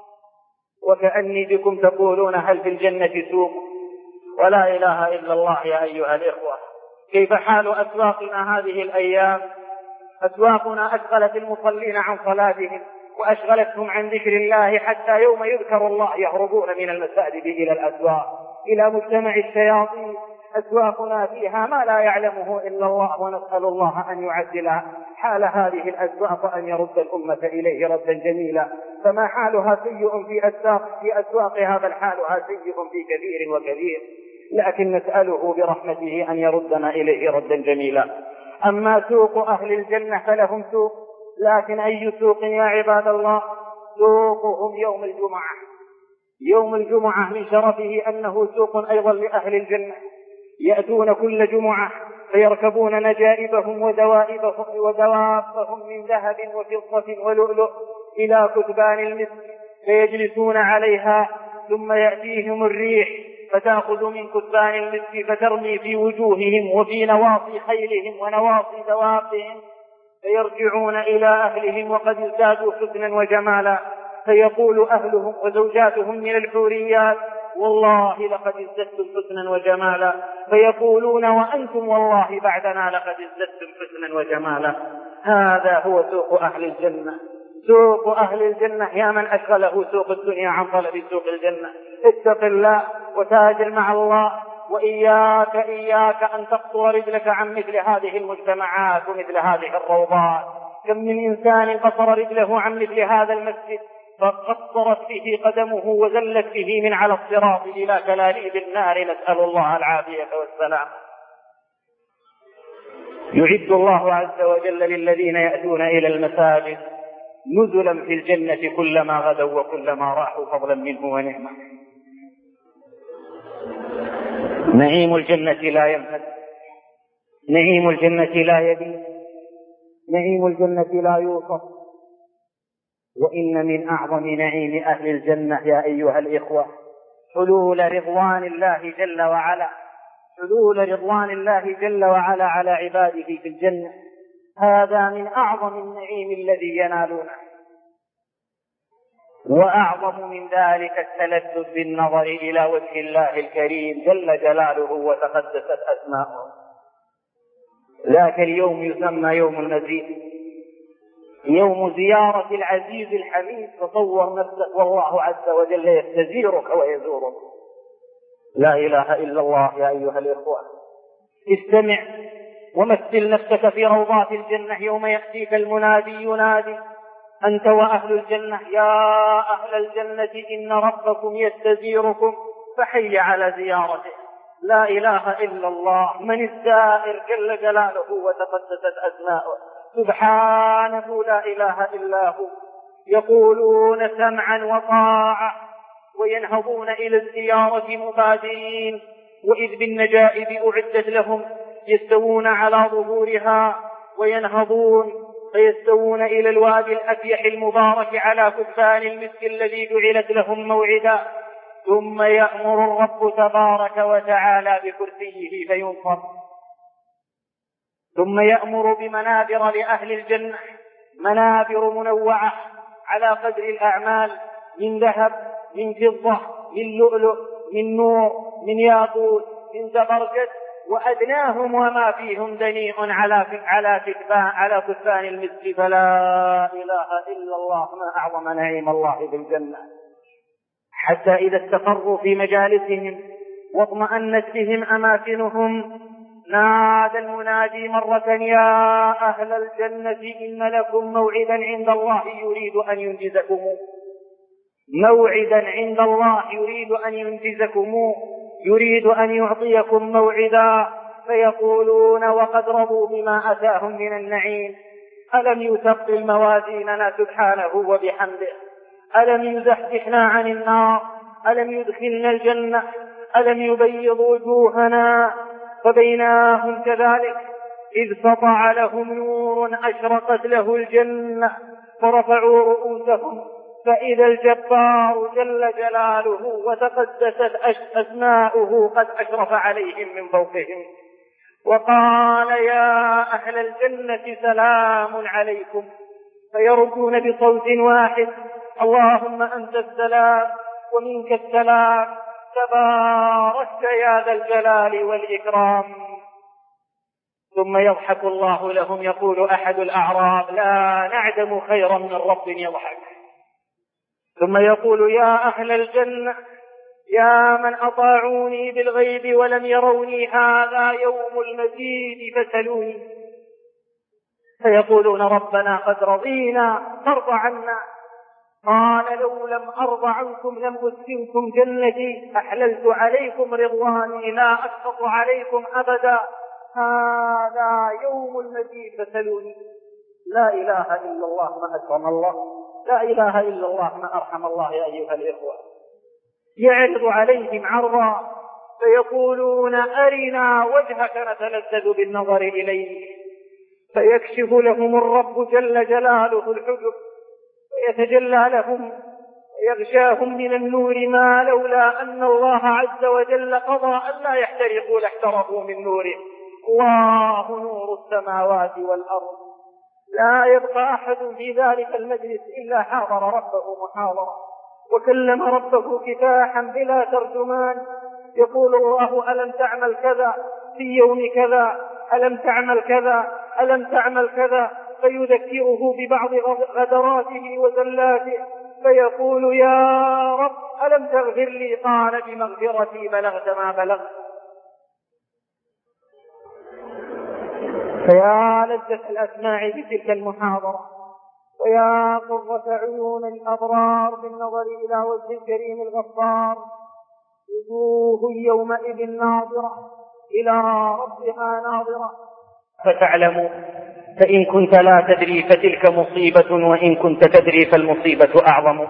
وكأني بكم تقولون هل في الجنة سوق؟ ولا إله إلا الله يا أيها الإخوة. كيف حال أسواقنا هذه الأيام؟ أسواقنا أشغلت المصلين عن صلاتهم وأشغلتهم عن ذكر الله، حتى يوم يذكر الله يهربون من المساجد إلى الأسواق، إلى مجتمع الشياطين. أسواقنا فيها ما لا يعلمه إلا الله، ونسأل الله أن يعدل حال هذه الأسواق وأن يرد الأمة إليه ردا جميلا. فما حالها سيء في أسواق في أسواقها، بل حالها سيء في كثير وكثير، لكن نسأله برحمته أن يردنا إليه ردا جميلا. أما سوق أهل الجنة فلهم سوق، لكن أي سوق يا عباد الله؟ سوقهم يوم الجمعة. يوم الجمعة من شرفه أنه سوق أيضا لأهل الجنة، يأتون كل جمعة فيركبون نجائبهم ودوائبهم ودوابهم من ذهب وفضة ولؤلؤ إلى كتبان المسك فيجلسون عليها، ثم يأتيهم الريح فتأخذ من كتبان المسك فترمي في وجوههم وفي نواصي خيلهم ونواصي دوابهم، فيرجعون إلى أهلهم وقد ازدادوا حسنا وجمالا، فيقول أهلهم وزوجاتهم من الحوريات والله لقد ازددتم حسنا وجمالا، فيقولون وأنتم والله بعدنا لقد ازددتم حسنا وجمالا. هذا هو سوق أهل الجنة. سوق أهل الجنة يا من أشغله سوق الدنيا عن طلب سوق الجنة، اتق الله وتاجر مع الله، وإياك إياك أن تقصر رجلك عن مثل هذه المجتمعات ومثل هذه الروضات. كم من إنسان قصر رجله عن مثل هذا المسجد فقصرت به قدمه وزلت به من على الصراط إلى كلاليب النار، نسأل الله العافية والسلام. يعد الله عز وجل للذين يأتون إلى المساجد نزلا في الجنة كلما غدوا وكلما راحوا فضلا منه ونعمة. نعيم الجنة لا ينفد، نعيم الجنة لا يبيد، نعيم الجنة لا يوصف. وإن من أعظم نعيم أهل الجنة يا أيها الإخوة حلول رضوان الله جل وعلا، حلول رضوان الله جل وعلا على عباده في الجنة. هذا من أعظم النعيم الذي ينالونه. وأعظم من ذلك التلذذ بالنظر إلى وجه الله الكريم جل جلاله وتقدست أسماؤه. ذاك اليوم يسمى يوم المزيد، يوم زيارة العزيز الحميد. تصور نفسك والله عز وجل يستزيرك ويزورك. لا إله إلا الله يا أيها الإخوة. استمع ومثل نفسك في روضات الجنة يوم يأتيك المنادي ينادي أنت وأهل الجنة يا أهل الجنة إن ربكم يستزيركم فحي على زيارته. لا إله إلا الله. من الزائر جل جلاله وتقدست أسماؤه، سبحانه لا إله إلا هو. يقولون سمعا وطاعة وينهضون إلى الزيارة مبادرين، وإذ بالنجائب أعدت لهم يستوون على ظهورها وينهضون فيستوون إلى الوادي الأفيح المبارك على كتبان المسك الذي جعلت لهم موعدا، ثم يأمر الرب تبارك وتعالى بكرسيه فينصب، ثم يأمر بمنابر لأهل الجنة، منابر منوعة على قدر الأعمال، من ذهب، من فضة، من لؤلؤ، من نور، من ياقوت، من زبرجد، وأدناهم وما فيهم دنيء على على كتبان على كتبان المسك. فلا إله إلا الله. ما أعظم نعيم الله بالجنة. حتى إذا استقروا في مجالسهم واطمأنت بهم أماكنهم نادى المنادي مرة يا أهل الجنة إن لكم موعدا عند الله يريد أن ينجزكم، موعدا عند الله يريد أن ينجزكم، يريد أن يعطيكم موعدا. فيقولون وقد رضوا بما أتاهم من النعيم ألم يثقل موازيننا سبحانه وبحمده؟ ألم يزحزحنا عن النار؟ ألم يدخلنا الجنة؟ ألم يبيض وجوهنا؟ فبيناهم كذلك إذ سطع لهم نور أشرقت له الجنة فرفعوا رؤوسهم فإذا الجبار جل جلاله وتقدست أسماؤه قد أشرف عليهم من فوقهم وقال يا أهل الجنة سلام عليكم، فيردون بصوت واحد اللهم أنت السلام ومنك السلام تباركت يا ذا الجلال والإكرام. ثم يضحك الله لهم، يقول أحد الأعراب لا نعدم خيرا من رب يضحك. ثم يقول يا أهل الجنة يا من أطاعوني بالغيب ولم يروني هذا يوم المزيد فسلوني، فيقولون ربنا قد رضينا فارض عنا. قال لو لم أرض عنكم لم أسكنكم جنتي، أحللت عليكم رضواني لا أسخط عليكم أبدا، هذا يوم المزيد فسلوني. لا إله إلا الله ما أكرم الله، لا إله إلا الله ما أرحم الله. يا أيها الإخوة يعرض عليهم عرضا فيقولون أرنا وجهك نتلذذ بالنظر إليه، فيكشف لهم الرب جل جلاله الحجب فيتجلى لهم يغشاهم من النور ما لولا أن الله عز وجل قضى أن لا يحترقوا لاحترقوا من نوره. الله نور السماوات والأرض، لا يبقى أحد في ذلك المجلس إلا حاضر ربه محاضرة وكلم ربه كفاحا بلا ترجمان. يقول الله ألم تعمل كذا في يوم كذا، ألم تعمل كذا، ألم تعمل كذا، فيذكره ببعض غدراته وزلاته فيقول يا رب ألم تغفر لي؟ قال بمغفرتي بلغت ما بلغت. فيا لذة الأسماع بتلك المحاضرة ويا قرة عيون الأبرار بالنظر إلى وجه الكريم الغفار، وجوه يومئذ ناظرة إلى ربها ناظرة. فتعلم فإن كنت لا تدري فتلك مصيبة، وإن كنت تدري فالمصيبة أعظم.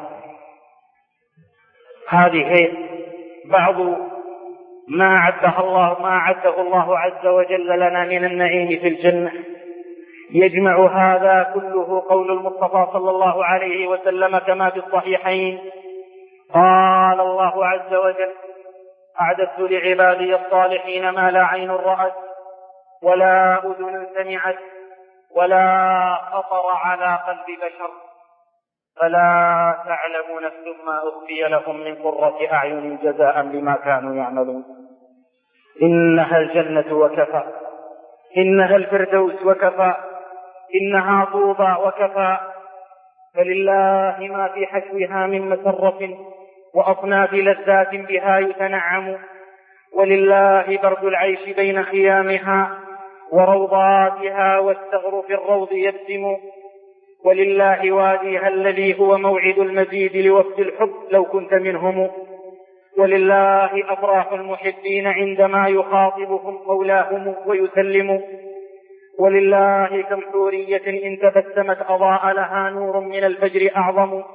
هذه بعض ما عده الله ما عده الله عز وجل لنا من النعيم في الجنة. يجمع هذا كله قول المصطفى صلى الله عليه وسلم كما في الصحيحين قال الله عز وجل أعددت لعبادي الصالحين ما لا عين رأت ولا أذن سمعت ولا خطر على قلب بشر، فلا تعلم نفس ما أخفي لهم من قرة أعين جزاء بما كانوا يعملون. إنها الجنة وكفى، إنها الفردوس وكفى، إنها طوبى وكفى. فلله ما في حشوها من مسرة وأصناف لذات بها يتنعم، ولله برد العيش بين خيامها وروضاتها والثغر في الروض يبسم، ولله واديها الذي هو موعد المزيد لوفد الحب لو كنت منهم، ولله أفراح المحبين عندما يخاطبهم قولاهم ويسلموا، ولله كم حورية إن تبسمت أضاء لها نور من الفجر أعظم.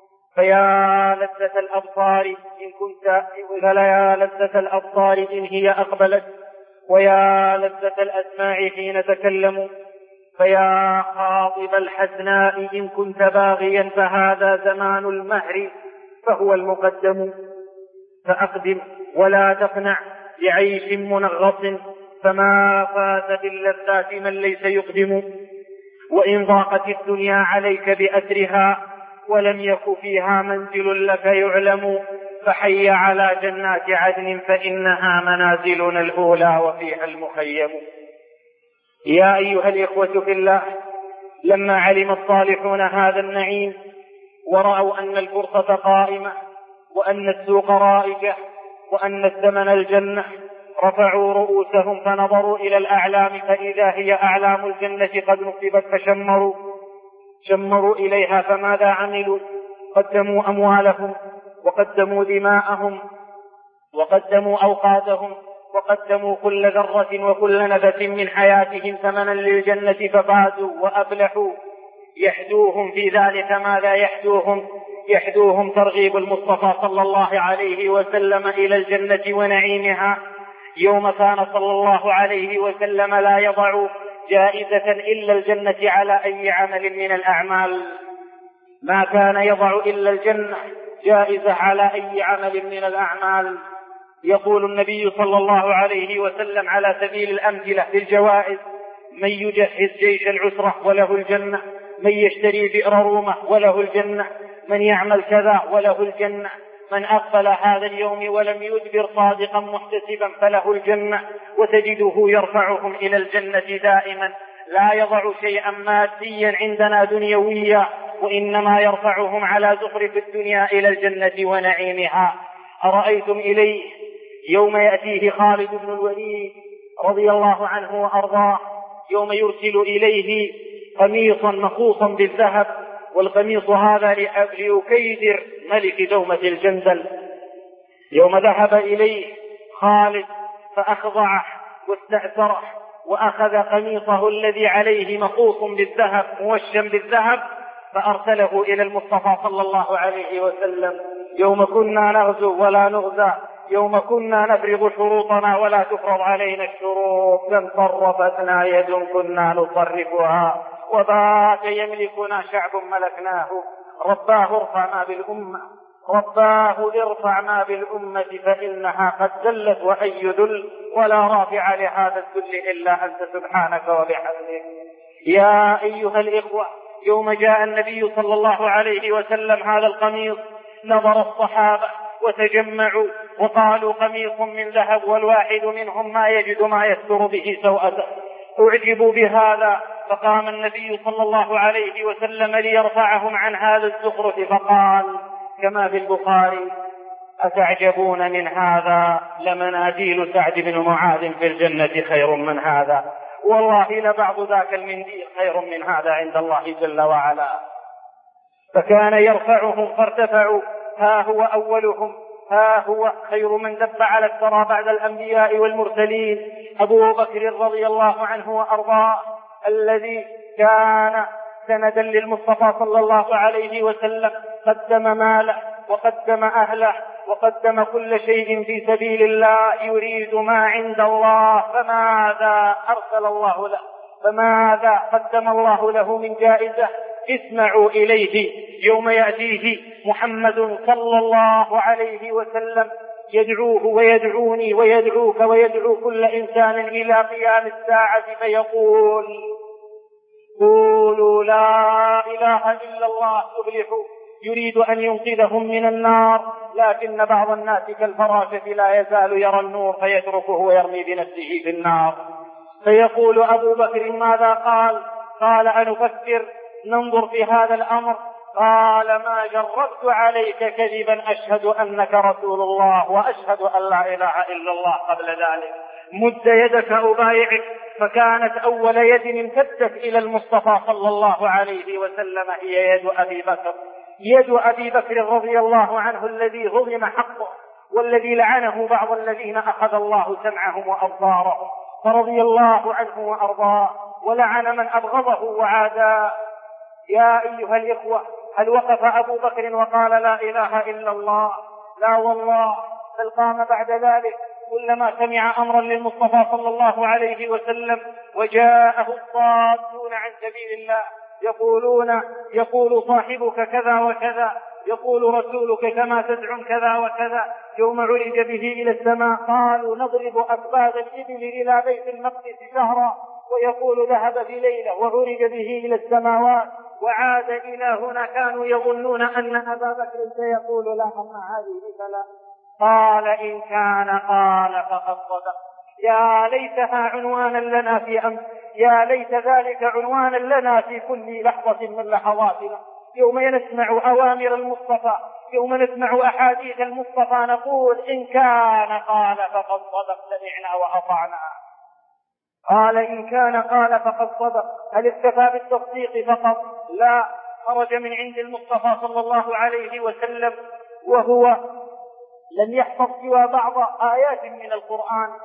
فيا لذة الأبصار إن كنت فلا لذة الأبصار إن هي أقبلت، ويا لذة الأسماع حين تكلموا. فيا خاطب الحسناء إن كنت باغيا فهذا زمان المهر فهو المقدم. فأقدم ولا تقنع بعيش منغص، فما فاز باللذات من ليس يقدم. وإن ضاقت الدنيا عليك بأسرها ولم يك فيها منزل لك يعلم، فحي على جنات عدن فإنها منازلنا الأولى وفيها المخيم. يا أيها الإخوة في الله، لما علم الصالحون هذا النعيم ورأوا أن الفرصة قائمة وأن السوق رائجة وأن الثمن الجنة، رفعوا رؤوسهم فنظروا إلى الأعلام فإذا هي أعلام الجنة قد نصبت، فشمروا شمروا إليها. فماذا عملوا؟ قدموا أموالهم وقدموا دماءهم وقدموا أوقاتهم وقدموا كل ذرة وكل نفس من حياتهم ثمنا للجنة ففازوا وأفلحوا. يحدوهم في ذلك ماذا يحدوهم؟ يحدوهم ترغيب المصطفى صلى الله عليه وسلم إلى الجنة ونعيمها، يوم كان صلى الله عليه وسلم لا يضع جائزة إلا الجنة على أي عمل من الأعمال، ما كان يضع إلا الجنة جائزة على أي عمل من الأعمال. يقول النبي صلى الله عليه وسلم على سبيل الأمثلة للجوائز: من يجهز جيش العسرة وله الجنة، من يشتري بئر رومة وله الجنة، من يعمل كذا وله الجنة، من أقبل هذا اليوم ولم يدبر صادقا محتسبا فله الجنة. وتجده يرفعهم إلى الجنة دائما، لا يضع شيئا ماديا عندنا دنيويا، وإنما يرفعهم على زخرف الدنيا إلى الجنة ونعيمها. أرأيتم إليه يوم يأتيه خالد بن الوليد رضي الله عنه وأرضاه، يوم يرسل إليه قميصا مخوصا بالذهب، والقميص هذا ليكيدر ملك دومة الجندل. يوم ذهب إليه خالد فأخضعه واستأثره وأخذ قميصه الذي عليه مخوص بالذهب موشم بالذهب فأرسله إلى المصطفى صلى الله عليه وسلم: يوم كنا نغزو ولا نغزى، يوم كنا نفرض شروطنا ولا تفرض علينا الشروط، لم صرفتنا يد كنا نصرفها، وبات يملكنا شعب ملكناه. رباه ارفع ما بالأمة، رباه ارفع ما بالأمة فإنها قد ذلت وأي ذل، ولا رافع لهذا الذل إلا أنت سبحانك وبحمدك. يا أيها الإخوة، يوم جاء النبي صلى الله عليه وسلم هذا القميص نظر الصحابة وتجمعوا وقالوا: قميص من ذهب والواحد منهم ما يجد ما يستر به سوءته. أعجبوا بهذا، فقام النبي صلى الله عليه وسلم ليرفعهم عن هذا الزخرف فقال كما في البخاري: أتعجبون من هذا؟ لمناديل سعد بن معاذ في الجنة خير من هذا، والله لبعض ذاك المنديل خير من هذا عند الله جل وعلا. فكان يرفعهم فارتفعوا، ها هو أولهم، ها هو خير من دب على الثرى بعد الأنبياء والمرسلين، أبو بكر رضي الله عنه وأرضاه، الذي كان سندا للمصطفى صلى الله عليه وسلم، قدم ماله وقدم أهله وقدم كل شيء في سبيل الله، يريد ما عند الله، فماذا أرسل الله له؟ فماذا قدم الله له من جائزة؟ اسمعوا إليه يوم يأتيه محمد صلى الله عليه وسلم يدعوه ويدعوني ويدعوك ويدعو كل إنسان إلى قيام الساعة فيقول: قولوا لا إله إلا الله تفلحوا. يريد أن ينقذهم من النار، لكن بعض الناس كالفراشة لا يزال يرى النور فيتركه ويرمي بنفسه في النار. فيقول أبو بكر: ماذا قال؟ قال: أنفكر ننظر في هذا الأمر. قال: ما جربت عليك كذبا، أشهد أنك رسول الله وأشهد أن لا إله إلا الله قبل ذلك. مد يدك أبايعك. فكانت أول يد امتدت إلى المصطفى صلى الله عليه وسلم هي يد أبي بكر، يد أبي بكر رضي الله عنه الذي ظلم حقه والذي لعنه بعض الذين أخذ الله سمعهم وأبصارهم، فرضي الله عنه وأرضاه ولعن من أبغضه وعاداه. يا أيها الإخوة، هل وقف أبو بكر وقال لا إله إلا الله؟ لا والله، بل قام بعد ذلك كلما سمع أمرا للمصطفى صلى الله عليه وسلم وجاءه الصادون عن سبيل الله يقولون: يقول صاحبك كذا وكذا، يقول رسولك كما تزعم كذا وكذا. يوم عرج به إلى السماء قالوا: نضرب أكباد الإبل إلى بيت المقدس شهرا، ويقول ذهب في ليلة وعرج به إلى السماوات وعاد إلى هنا. كانوا يظنون أن أبا بكر سيقول لا، أما هذه فلا. قال: إن كان قال فقد صدق. يا ليتها عنوانا لنا في أمس، يا ليت ذلك عنوانا لنا في كل لحظة من لحظاتنا. يوم نسمع أوامر المصطفى، يوم نسمع أحاديث المصطفى، نقول: إن كان قال فقد صدق، سمعنا وأطعنا. قال: إن كان قال فقد صدق. هل اكتفى بالتصديق فقط؟ لا، خرج من عند المصطفى صلى الله عليه وسلم وهو لم يحفظ سوى بعض آيات من القرآن،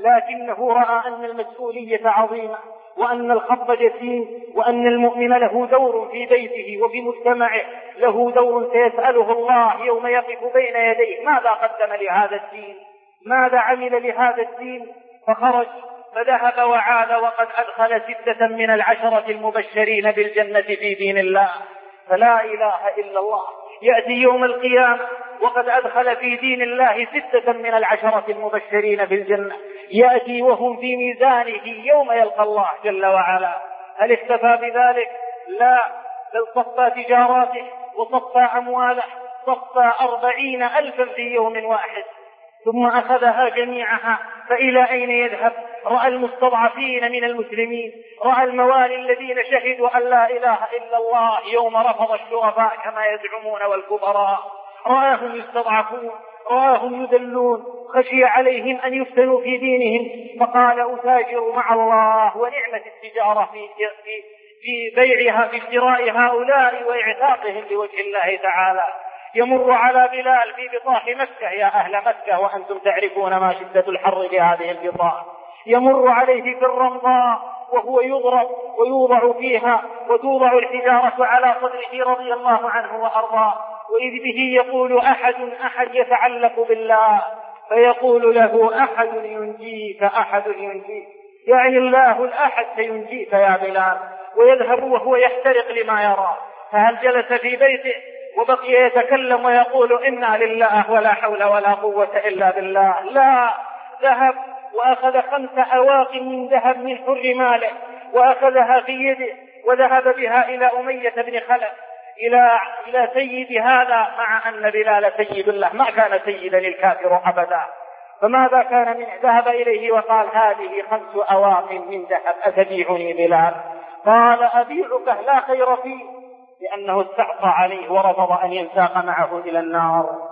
لكنه رأى أن المسؤولية عظيمة، وأن الخط جسيم، وأن المؤمن له دور في بيته وفي مجتمعه، له دور سيسأله الله يوم يقف بين يديه: ماذا قدم لهذا الدين؟ ماذا عمل لهذا الدين؟ فخرج فذهب وعاد وقد أدخل ستة من العشرة المبشرين بالجنة في دين الله. فلا إله إلا الله، يأتي يوم القيامة وقد أدخل في دين الله ستة من العشرة المبشرين بالجنة، يأتي وهم في ميزانه يوم يلقى الله جل وعلا. هل اكتفى بذلك؟ لا، بل صفى تجاراته وصفى أمواله، صفى أربعين ألفا في يوم واحد، ثم أخذها جميعها. فإلى أين يذهب؟ رأى المستضعفين من المسلمين، رأى الموالي الذين شهدوا أن لا إله إلا الله يوم رفض الشرفاء كما يزعمون والكبراء، رآهم يستضعفون، رآهم يذلون، خشي عليهم أن يفتنوا في دينهم، فقال: أتاجر مع الله ونعمة التجارة في في في بيعها، في اشتراء هؤلاء وإعتاقهم لوجه الله تعالى. يمر على بلال في بطاح مكة: يا أهل مكة وأنتم تعرفون ما شدة الحر في هذه البطاح. يمر عليه في الرمضاء وهو يضرب ويوضع فيها وتوضع الحجارة على صدره رضي الله عنه وأرضاه، وإذ به يقول: أحد أحد يتعلق بالله، فيقول له: أحد ينجيك، أحد ينجيك، يعني الله الأحد سينجيك يا بلال. ويذهب وهو يحترق لما يرى. فهل جلس في بيته وبقي يتكلم ويقول: إنا لله ولا حول ولا قوة إلا بالله؟ لا، ذهب وأخذ خمس أواق من ذهب من حر ماله وأخذها في يده وذهب بها إلى أمية بن خلف، إلى إلى سيد هذا، مع أن بلال سيد الله، ما كان سيدا الكافر أبدا. فماذا كان منه؟ ذهب إليه وقال: هذه خمس أواق من ذهب، أتبيعني بلال؟ قال: أبيعك، لا خير فيه، لأنه استعصى عليه ورفض أن ينساق معه إلى النار.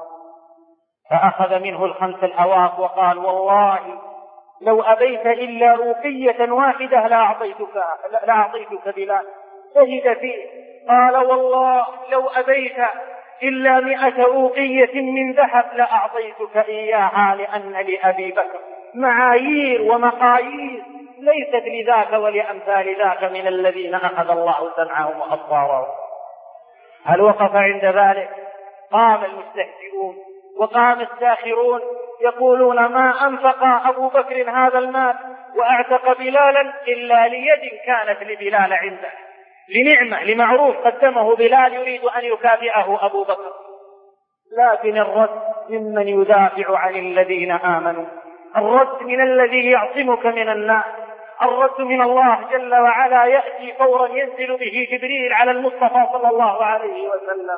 فأخذ منه الخمس الأواق وقال: والله لو أبيت إلا أوقية واحدة لأعطيتك لأعطيتك بلال. شهد فيه، قال: والله لو أبيت إلا مئة أوقية من ذهب لأعطيتك إياها، لأن لأبي بكر معايير ومقاييس ليست لذاك ولأمثال ذاك من الذين أخذ الله سمعهم وأبصارهم. هل وقف عند ذلك؟ قام المستهزئون وقام الساخرون يقولون: ما أنفق أبو بكر هذا المال وأعتق بلالا إلا ليد كانت لبلال عنده، لنعمة، لمعروف قدمه بلال يريد أن يكافئه أبو بكر. لكن الرد ممن يدافع عن الذين آمنوا، الرد من الذي يعصمك من الناس، الرد من الله جل وعلا يأتي فورا، ينزل به جبريل على المصطفى صلى الله عليه وسلم: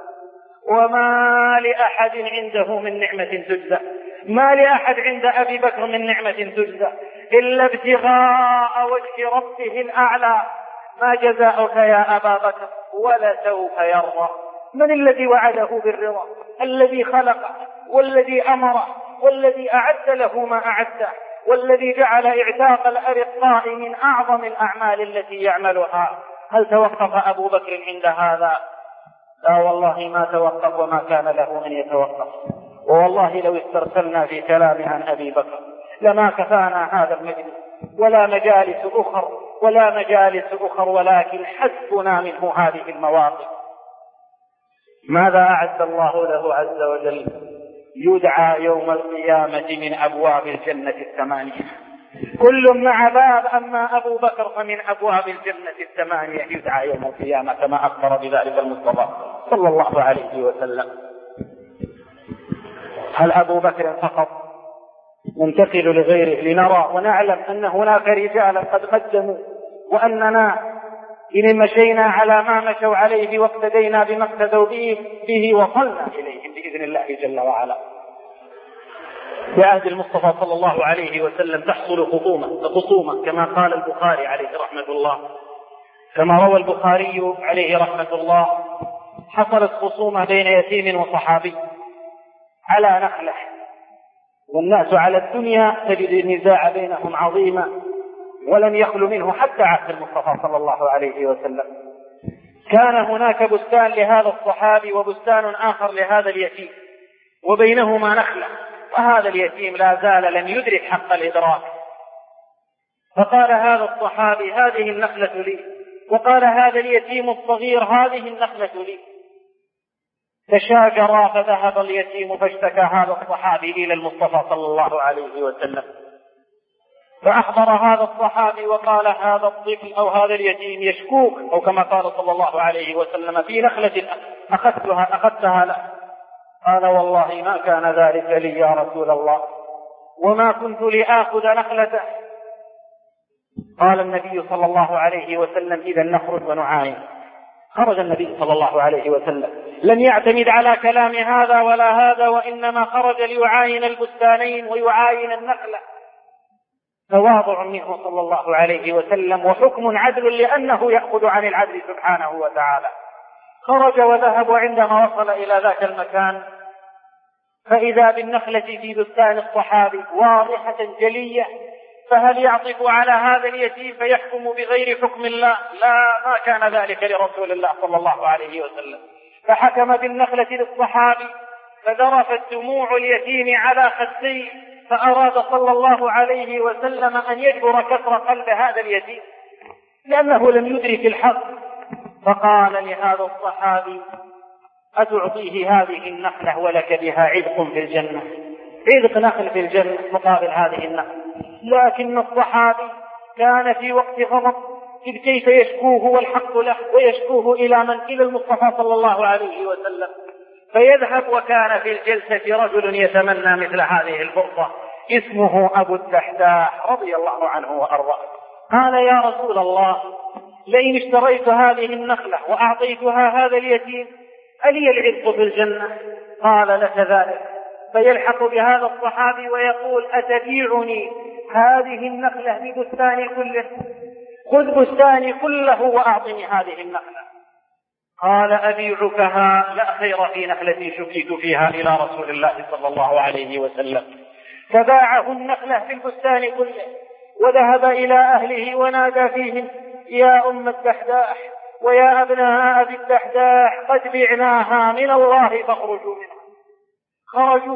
وما لأحد عنده من نعمة تجزى، ما لأحد عند أبي بكر من نعمة تجزى إلا ابتغاء وجه ربه الأعلى، ما جزاؤك يا أبا بكر ولسوف يرضى. من الذي وعده بالرضا؟ الذي خلقه والذي أمره والذي أعد له ما أعده، والذي جعل إعتاق الأرقاء من أعظم الأعمال التي يعملها. هل توقف أبو بكر عند هذا؟ لا والله ما توقف، وما كان له أن يتوقف. والله لو استرسلنا في كلام عن أبي بكر لما كفانا هذا المجلس، ولا مجالس أخر ولا مجالس أخر ولكن حسبنا منه هذه المواقف. ماذا أعد الله له عز وجل؟ يدعى يوم القيامة من أبواب الجنة الثمانية، كل مع باب، أما أبو بكر فمن أبواب الجنة الثمانية يدعى يوم القيامة كما أخبر بذلك المصطفى صلى الله عليه وسلم. هل أبو بكر فقط؟ ننتقل لغيره لنرى ونعلم أن هناك رجالا قد قدموا، وأننا إن مشينا على ما مشوا عليه واقتدينا بما اقتدوا به وصلنا إليهم بإذن الله جل وعلا. في عهد المصطفى صلى الله عليه وسلم تحصل خصومة خصومة كما قال البخاري عليه رحمة الله، كما روى البخاري عليه رحمة الله: حصلت خصومة بين يتيم وصحابي على نخلة، والناس على الدنيا تجد النزاع بينهم عظيما، ولم يخل منه حتى عهد المصطفى صلى الله عليه وسلم. كان هناك بستان لهذا الصحابي وبستان آخر لهذا اليتيم، وبينهما نخلة، وهذا اليتيم لا زال لم يدرك حق الإدراك، فقال هذا الصحابي هذه النخلة لي، وقال هذا اليتيم الصغير هذه النخلة لي. تشاجرا فذهب اليتيم فاشتكى هذا الصحابي إلى المصطفى صلى الله عليه وسلم، فأحضر هذا الصحابي وقال هذا الطفل أو هذا اليتيم يشكوك، أو كما قال صلى الله عليه وسلم في نخلة أخذتها, أخذتها له. قال والله ما كان ذلك لي يا رسول الله، وما كنت لآخذ نخلته. قال النبي صلى الله عليه وسلم إذا نخرج ونعاين. خرج النبي صلى الله عليه وسلم، لم يعتمد على كلام هذا ولا هذا، وإنما خرج ليعاين البستانين ويعاين النخلة. تواضع منه صلى الله عليه وسلم وحكم عدل، لأنه يأخذ عن العدل سبحانه وتعالى. خرج وذهب، وعندما وصل إلى ذاك المكان فإذا بالنخلة في بستان الصحابي واضحة جلية، فهل يعطف على هذا اليتيم فيحكم بغير حكم الله؟ لا، ما كان ذلك لرسول الله صلى الله عليه وسلم. فحكم بالنخلة للصحابي، فذرفت دموع اليتيم على خديه، فأراد صلى الله عليه وسلم أن يجبر كسر قلب هذا اليتيم لأنه لم يدرك الحق. فقال لهذا الصحابي أتعطيه هذه النخلة ولك بها عذق في الجنة، عذق نخل في الجنة مقابل هذه النخلة. لكن الصحابي كان في وقت غضب، إذ كيف يشكوه والحق له، ويشكوه إلى من؟ إلى المصطفى صلى الله عليه وسلم. فيذهب، وكان في الجلسة رجل يتمنى مثل هذه الفرصة اسمه أبو الدحداح رضي الله عنه وأرضاه. قال يا رسول الله لئن اشتريت هذه النخلة وأعطيتها هذا اليتيم ألي العذق في الجنة؟ قال لك ذلك. فيلحق بهذا الصحابي ويقول أتبيعني هذه النخلة ببستاني كله؟ خذ بستاني كله وأعطني هذه النخلة. قال أبيعكها؟ لا خير في نخلتي شكيت فيها إلى رسول الله صلى الله عليه وسلم. فباعه النخلة في البستان كله، وذهب إلى أهله ونادى فيهم يا أم الدحداح ويا أبناء أبي الدحداح قد بعناها من الله فاخرجوا منها. خرجوا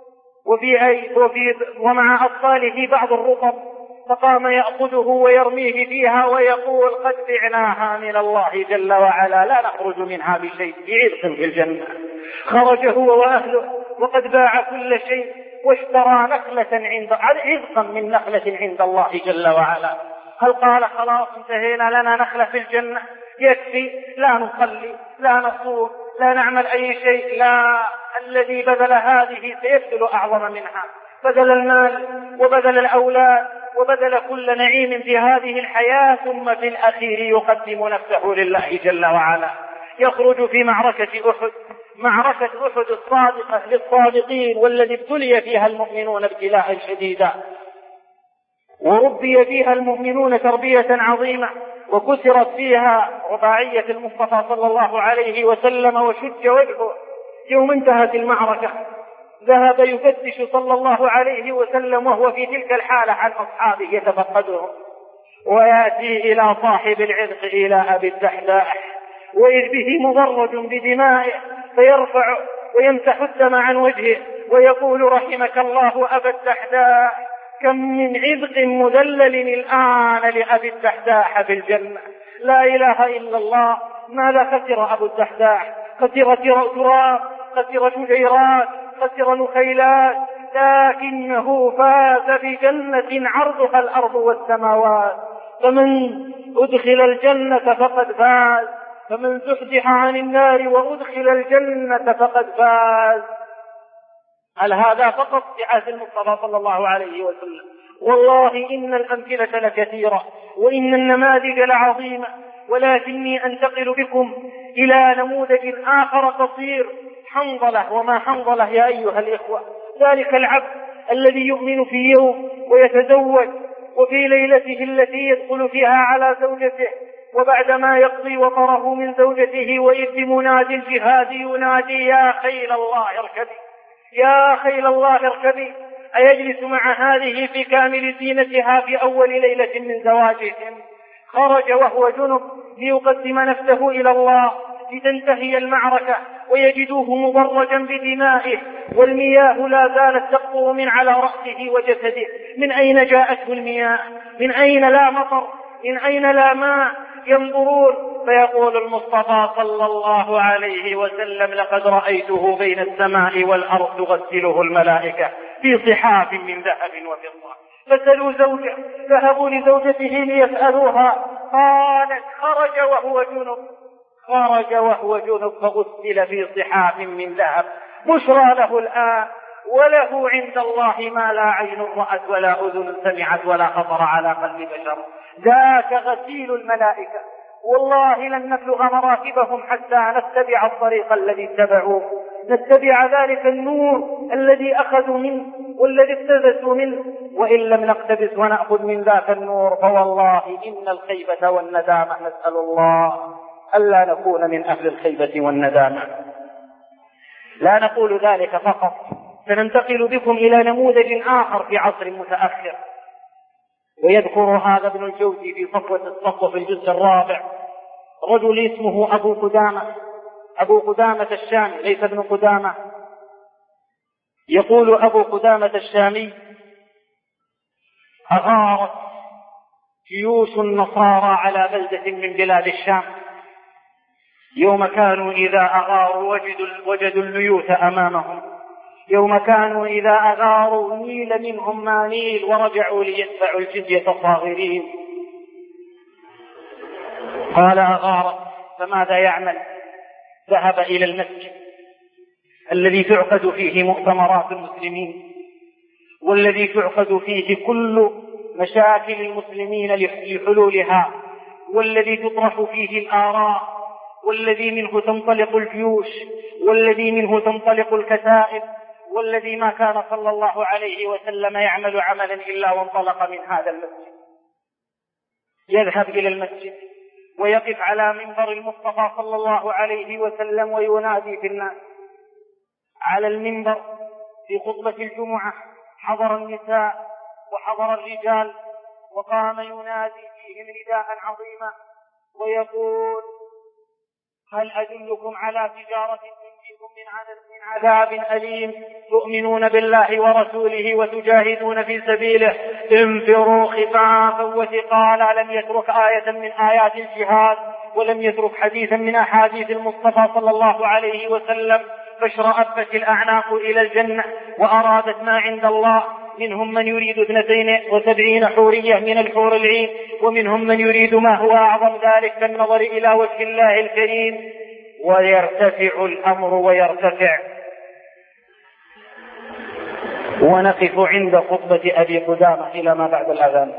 وفي أي وفي ومع أطفاله بعض الرطب، فقام يأخذه ويرميه فيها ويقول قد بعناها من الله جل وعلا لا نخرج منها بشيء، بعذق في الجنة. خرج هو وأهله وقد باع كل شيء واشترى نخلة عند عذقا من نخلة عند الله جل وعلا. هل قال خلاص انتهينا لنا نخلة في الجنة يكفي، لا نصلي لا نصوم لا نعمل أي شيء؟ لا، الذي بذل هذه سيبذل أعظم منها، بذل المال وبذل الأولاد وبذل كل نعيم في هذه الحياة، ثم في الأخير يقدم نفسه لله جل وعلا. يخرج في معركة أحد، معركة أحد الصادقة للصادقين، والذي ابتلي فيها المؤمنون ابتلاء شديدا، وربي فيها المؤمنون تربية عظيمة، وكسرت فيها رباعية المصطفى صلى الله عليه وسلم وشج وجهه. يوم انتهت المعركة ذهب يفتش صلى الله عليه وسلم وهو في تلك الحالة عن أصحابه يتفقدهم، ويأتي إلى صاحب العذق إلى أبي الدحداح وإذ به مضرج بدمائه، فيرفع ويمسح الدم عن وجهه ويقول رحمك الله أبا الدحداح، كم من عذق مذلل الآن لأبي الدحداح في الجنة. لا إله إلا الله. ماذا خسر أبو الدحداح؟ خسر تراب، خسر شجيرات، خسر نخيلات، لكنه فاز بجنة عرضها الأرض والسماوات. فمن أدخل الجنة فقد فاز، فمن زحزح عن النار وأدخل الجنة فقد فاز. هل هذا فقط في عهد المصطفى صلى الله عليه وسلم؟ والله إن الأمثلة لكثيرة وإن النماذج لعظيمة، ولكني أنتقل بكم إلى نموذج آخر قصير، حنظلة. وما حنظلة يا أيها الإخوة؟ ذلك العبد الذي يؤمن في يوم ويتزوج، وفي ليلته التي يدخل فيها على زوجته، وبعدما يقضي وطره من زوجته وإذ منادي الجهاد ينادي يا خيل الله اركبي، يا خيل الله اركبي، أيجلس مع هذه في كامل زينتها في أول ليلة من زواجهم؟ خرج وهو جنب ليقدم نفسه إلى الله، لتنتهي المعركة ويجدوه مضرجا بدمائه، والمياه لا زالت تقطر من على رأسه وجسده. من أين جاءته المياه؟ من أين لا مطر؟ من أين لا ماء؟ ينظرون فيقول المصطفى صلى الله عليه وسلم: لقد رأيته بين السماء والأرض تغسله الملائكة في صحاف من ذهب وفضة. فسألوا زوجه، ذهبوا لزوجته ليسألوها، قالت: خرج وهو جنب، خرج وهو جنب فغسل في صحاف من ذهب. بشرى له الآن، وله عند الله ما لا عين رأت ولا أذن سمعت ولا خطر على قلب بشر. ذاك غسيل الملائكة. والله لن نبلغ مراتبهم حتى نتبع الطريق الذي اتبعوه، نتبع ذلك النور الذي أخذوا منه والذي اقتبسوا منه. وإن لم نقتبس ونأخذ من ذاك النور فوالله إن الخيبة والندامة، نسأل الله ألا نكون من أهل الخيبة والندامة. لا نقول ذلك فقط، سننتقل بكم إلى نموذج آخر في عصر متأخر، ويذكر هذا ابن الجوزي في صفوة الصفوة في الجزء الرابع. رجل اسمه أبو قدامة، أبو قدامة الشامي، ليس ابن قدامة. يقول أبو قدامة الشامي: أغارت جيوش النصارى على بلدة من بلاد الشام، يوم كانوا إذا أغاروا وجدوا, وجدوا الليوث أمامهم، يوم كانوا إذا أغاروا نيل منهم ما نيل ورجعوا ليدفعوا الجزية صاغرين. قال: أغارت، فماذا يعمل؟ ذهب إلى المسجد الذي تعقد فيه مؤتمرات المسلمين، والذي تعقد فيه كل مشاكل المسلمين لحلولها، والذي تطرح فيه الآراء، والذي منه تنطلق الجيوش، والذي منه تنطلق الكتائب، والذي ما كان صلى الله عليه وسلم يعمل عملا إلا وانطلق من هذا المسجد. يذهب إلى المسجد ويقف على منبر المصطفى صلى الله عليه وسلم وينادي في الناس. على المنبر في خطبة الجمعة حضر النساء وحضر الرجال، وقام ينادي فيهم نداء عظيما ويقول: هل أدلكم على تجارة تنجيكم من عذاب أليم، تؤمنون بالله ورسوله وتجاهدون في سبيله، انفروا خفافا وثقالا. لم يترك آية من آيات الجهاد، ولم يترك حديثا من أحاديث المصطفى صلى الله عليه وسلم، فاشرأبت الأعناق إلى الجنة وأرادت ما عند الله. منهم من يريد اثنتين وسبعين حورية من الحور العين، ومنهم من يريد ما هو أعظم ذلك كالنظر إلى وجه الله الكريم. ويرتفع الأمر ويرتفع. ونقف عند خطبة أبي قدامة إلى ما بعد الأذان.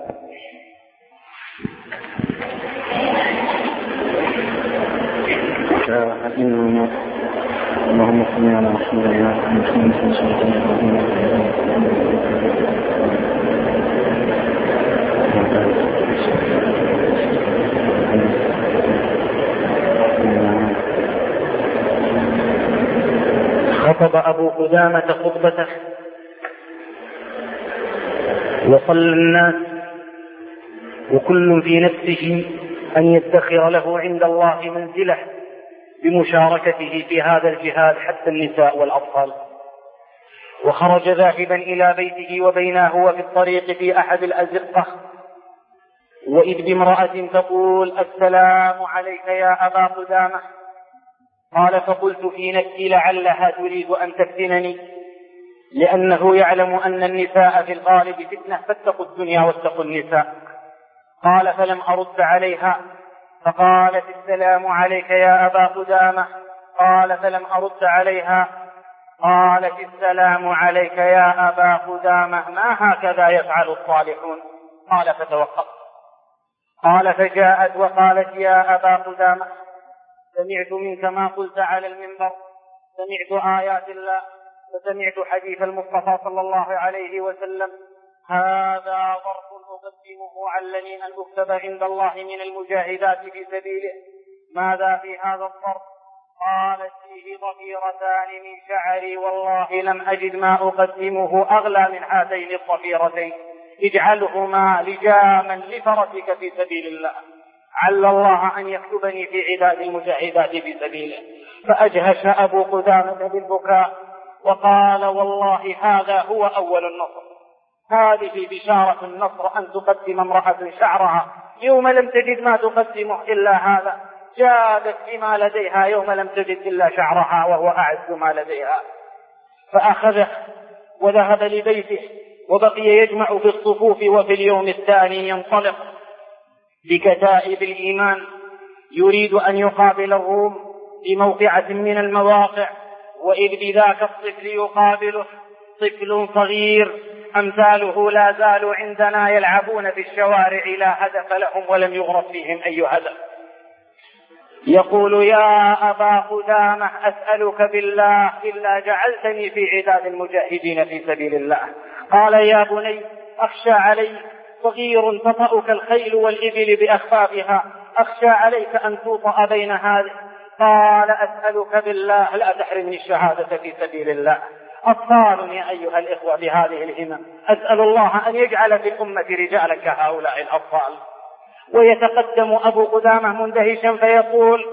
اللهم صل على رسول الله محمد صلى الله عليه وسلم. خطب أبو قدامة خطبته وصلى الناس، وكل في نفسه أن يدخر له عند الله منزله بمشاركته في هذا الجهاد، حتى النساء والأطفال. وخرج ذاهبا إلى بيته، وبينه هو في الطريق في أحد الأزقة وإذ بامرأة تقول: السلام عليك يا أبا قدامة. قال: فقلت في نفسي لعلها تريد أن تفتنني، لأنه يعلم أن النساء في الغالب فتنة، فاتقوا الدنيا واتقوا النساء. قال: فلم أرد عليها، فقالت: السلام عليك يا أبا قدامة. قال: فلم أرد عليها. قالت: السلام عليك يا أبا قدامة، ما هكذا يفعل الصالحون. قال: فتوقفت. قال: فجاءت وقالت: يا أبا قدامة، سمعت منك ما قلت على المنبر، سمعت آيات الله، وسمعت حديث المصطفى صلى الله عليه وسلم. هذا ظرف أقدمه علني أن أكتب عند الله من المجاهدات في سبيله. ماذا في هذا الظرف؟ قالت: فيه ضفيرتان من شعري، والله لم أجد ما أقدمه أغلى من هاتين الضفيرتين، اجعلهما لجاما لفرسك في سبيل الله. عل الله أن يكتبني في عداد المجاهدات في سبيله. فأجهش أبو قدامة بالبكاء وقال والله هذا هو أول النصر، هذه بشارة النصر أن تقدم امرأة شعرها يوم لم تجد ما تقدمه إلا هذا، جادت بما لديها يوم لم تجد إلا شعرها وهو أعز ما لديها. فأخذه وذهب لبيته وبقي يجمع في الصفوف، وفي اليوم الثاني ينطلق بكتائب الإيمان يريد أن يقابل الروم بموقعة من المواقع، وإذ بذاك الطفل يقابله طفل صغير أمثاله لا زالوا عندنا يلعبون في الشوارع لا هدف لهم ولم يغرس فيهم أي هدف. يقول يا أبا قدامة أسألك بالله إلا جعلتني في عداد المجاهدين في سبيل الله. قال يا بني أخشى عليك، صغير تطأك الخيل والإبل بأخفافها، أخشى عليك أن توطأ بين هذه. قال أسألك بالله لا تحرمني الشهادة في سبيل الله. أطفال يا أيها الإخوة بهذه الهمم، أسأل الله أن يجعل في الأمة رجالا كهؤلاء الأطفال. ويتقدم أبو قدامة مندهشا فيقول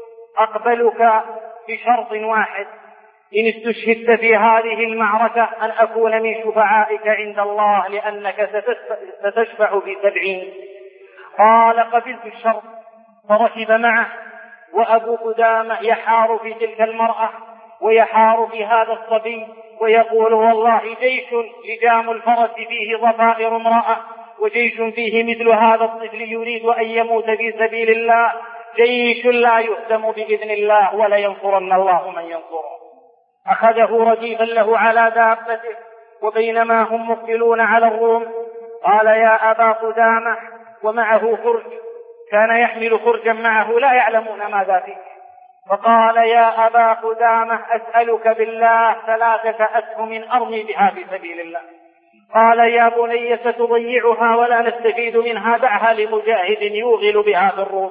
أقبلك بشرط واحد، إن استشهدت في هذه المعركة أن أكون من شفعائك عند الله لأنك ستشفع في سبعين. قال قبلت الشرط. فركب معه، وأبو قدامة يحار في تلك المرأة ويحار في هذا الصبي ويقول والله جيش لجام الفرس فيه ضفائر امرأة، وجيش فيه مثل هذا الطفل يريد أن يموت في سبيل الله، جيش لا يهزم بإذن الله ولا ينصرن الله من ينصره. أخذه رديفا له على دابته، وبينما هم مقبلون على الروم قال يا أبا قدامة، ومعه خرج، كان يحمل خرجا معه لا يعلمون ماذا فيه. فقال يا أبا قدامة أسألك بالله ثلاثة أسهم أرمي بها في سبيل الله. قال يا بني ستضيعها ولا نستفيد منها، دعها لمجاهد يوغل بها في الروم.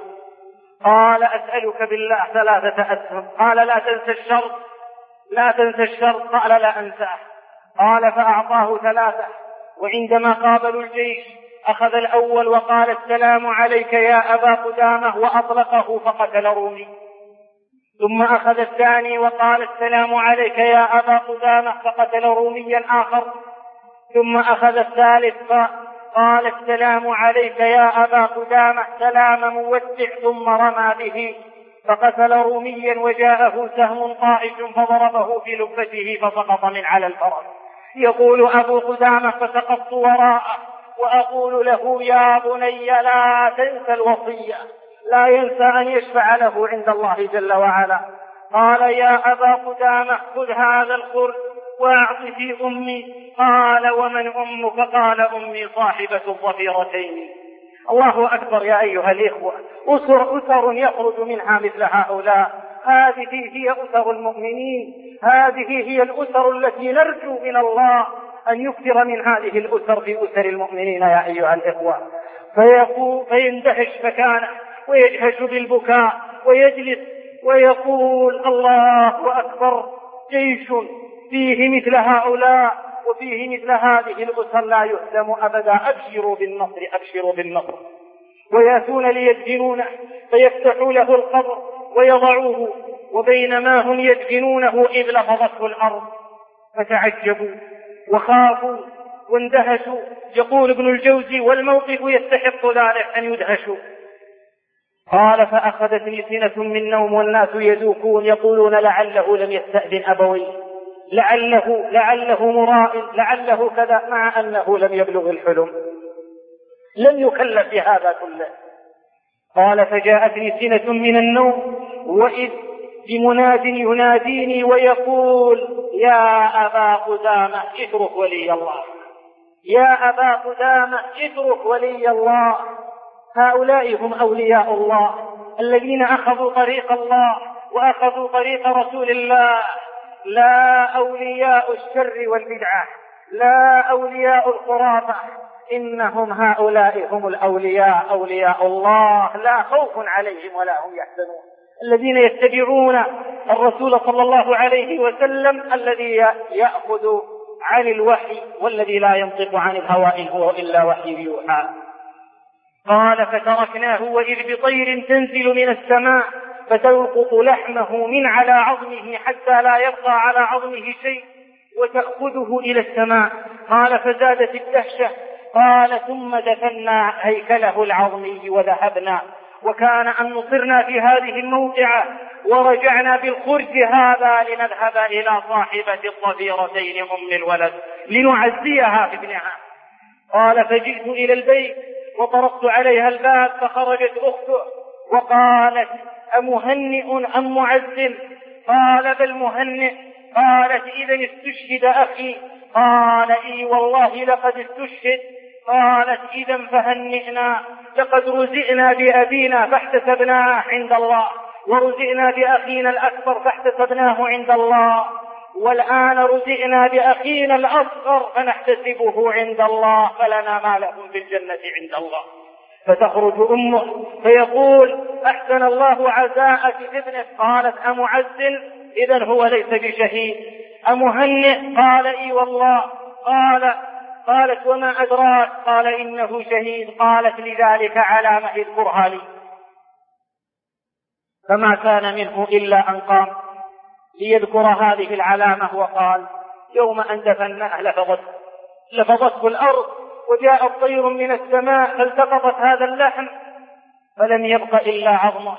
قال أسألك بالله ثلاثة أسهم. قال لا تنسى الشرط، لا تنسى الشرط. قال لا أنساه. قال فأعطاه ثلاثة، وعندما قابلوا الجيش أخذ الأول وقال السلام عليك يا أبا قدامة وأطلقه فقتل رومي. ثم أخذ الثاني وقال السلام عليك يا أبا قدامة فقتل روميا آخر. ثم أخذ الثالث فقال السلام عليك يا أبا قدامة سلام مودع، ثم رمى به فقتل روميا وجاءه سهم طائش فضربه في لبته فسقط من على الفرس. يقول أبو قدامة فسقطت وراءه وأقول له يا بني لا تنسى الوصية، لا ينسى أن يشفع له عند الله جل وعلا. قال يا أبا قدامة خذ هذا الخرج وأعط في أمي. قال ومن أمك؟ قال أمي صاحبة الظفيرتين. الله أكبر يا أيها الإخوة، أسر أسر يخرج منها مثل هؤلاء. هذه هي أسر المؤمنين، هذه هي الأسر التي نرجو من الله أن يكثر من هذه الأسر في أسر المؤمنين يا أيها الإخوة. فيقول فيندهش مكانه ويجهش بالبكاء ويجلس ويقول الله أكبر، جيش فيه مثل هؤلاء وفيه مثل هذه الأسر لا يهزم أبدا. أبشروا بالنصر، أبشروا بالنصر. ويأتون ليدفنونه فيفتحوا له القبر ويضعوه، وبينما هم يدفنونه إذ لفظته الأرض فتعجبوا وخافوا واندهشوا. يقول ابن الجوزي والموقف يستحق ذلك أن يدهشوا. قال فأخذتني سنة من نوم والناس يذوقون يقولون لعله لم يستأذن أبويه، لعله لعله مرائن، لعله كذا، مع أنه لم يبلغ الحلم، لم يكلف بهذا كله. قال فجاءتني سنة من النوم وإذ بمناد يناديني ويقول يا أبا قدامة اترك ولي الله، يا أبا قدامة اترك ولي الله. هؤلاء هم أولياء الله الذين أخذوا طريق الله وأخذوا طريق رسول الله، لا أولياء الشر والبدعة، لا أولياء الخرافة، إنهم هؤلاء هم الأولياء، أولياء الله لا خوف عليهم ولا هم يحزنون، الذين يتبعون الرسول صلى الله عليه وسلم الذي يأخذ عن الوحي والذي لا ينطق عن الهوى إن هو إلا وحي يوحى. قال فتركناه وإذ بطير تنزل من السماء فتلقط لحمه من على عظمه حتى لا يبقى على عظمه شيء وتأخذه إلى السماء. قال فزادت الدهشة. قال ثم دفنا هيكله العظمي وذهبنا، وكان أن نصرنا في هذه الموقعة ورجعنا بالخرج هذا لنذهب إلى صاحبة الضفيرتين أم الولد لنعزيها في ابنها. قال فجئت إلى البيت وطرقت عليها الباب فخرجت أخته وقالت أمهنئ أم معزل؟ قال بل مهنئ. قالت إذن استشهد أخي؟ قال إي والله لقد استشهد. قالت إذن فهنئنا، لقد رزقنا بأبينا فاحتسبناه عند الله، ورزقنا بأخينا الأكبر فاحتسبناه عند الله، والآن رزقنا بأخينا الأصغر فنحتسبه عند الله، فلنا ما لهم في الجنة عند الله. فتخرج أمه فيقول أحسن الله عزاءك ابنك. قالت أمعزل؟ إذن هو ليس بشهيد. أمهنئ؟ قال إي والله. قال قالت وما أدراك؟ قال إنه شهيد. قالت لذلك علامة اذكرها لي. فما كان منه إلا أن قام ليذكر هذه العلامة وقال يوم أن دفناه لفظته لفظته الأرض وجاء طير من السماء فالتقطت هذا اللحم فلم يبق إلا عظمه.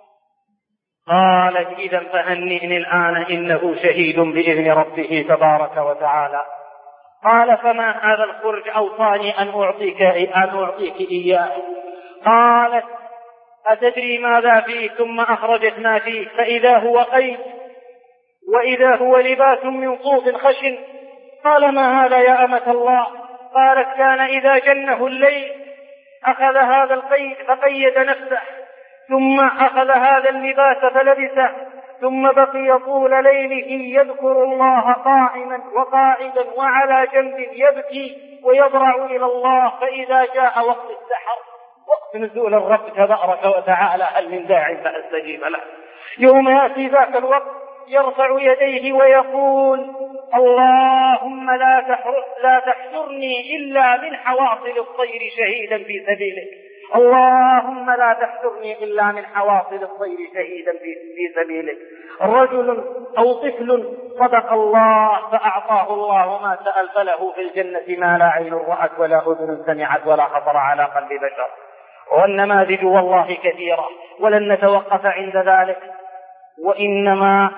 قالت إذا فهنئني الآن إنه شهيد بإذن ربه تبارك وتعالى. قال فما هذا الخرج؟ أوصاني أن أعطيك, أن أعطيك إياه. قالت أتدري ماذا فيه؟ ثم أخرجت ما فيه فإذا هو قيد وإذا هو لباس من صوف خشن. قال ما هذا يا أمة الله؟ قالت كان إذا جنه الليل أخذ هذا القيد فقيد نفسه، ثم أخذ هذا اللباس فلبسه، ثم بقي طول ليله يذكر الله قائما وقاعدا وعلى جنب يبكي ويضرع إلى الله. فإذا جاء وقت السحر وقت نزول الرب تبارك وتعالى هل من داع فأستجيب له، يوم يأتي ذاك الوقت يرفع يديه ويقول اللهم لا لا تحشرني إلا من حواصل الطير شهيدا في سبيلك، اللهم لا تحشرني إلا من حواصل الطير شهيدا في سبيلك. رجل أو طفل صدق الله فأعطاه الله ما سأل، فله في الجنة ما لا عين رأت ولا أذن سمعت ولا خطر على قلب بشر. والنماذج والله كثيرة ولن نتوقف عند ذلك، وإنما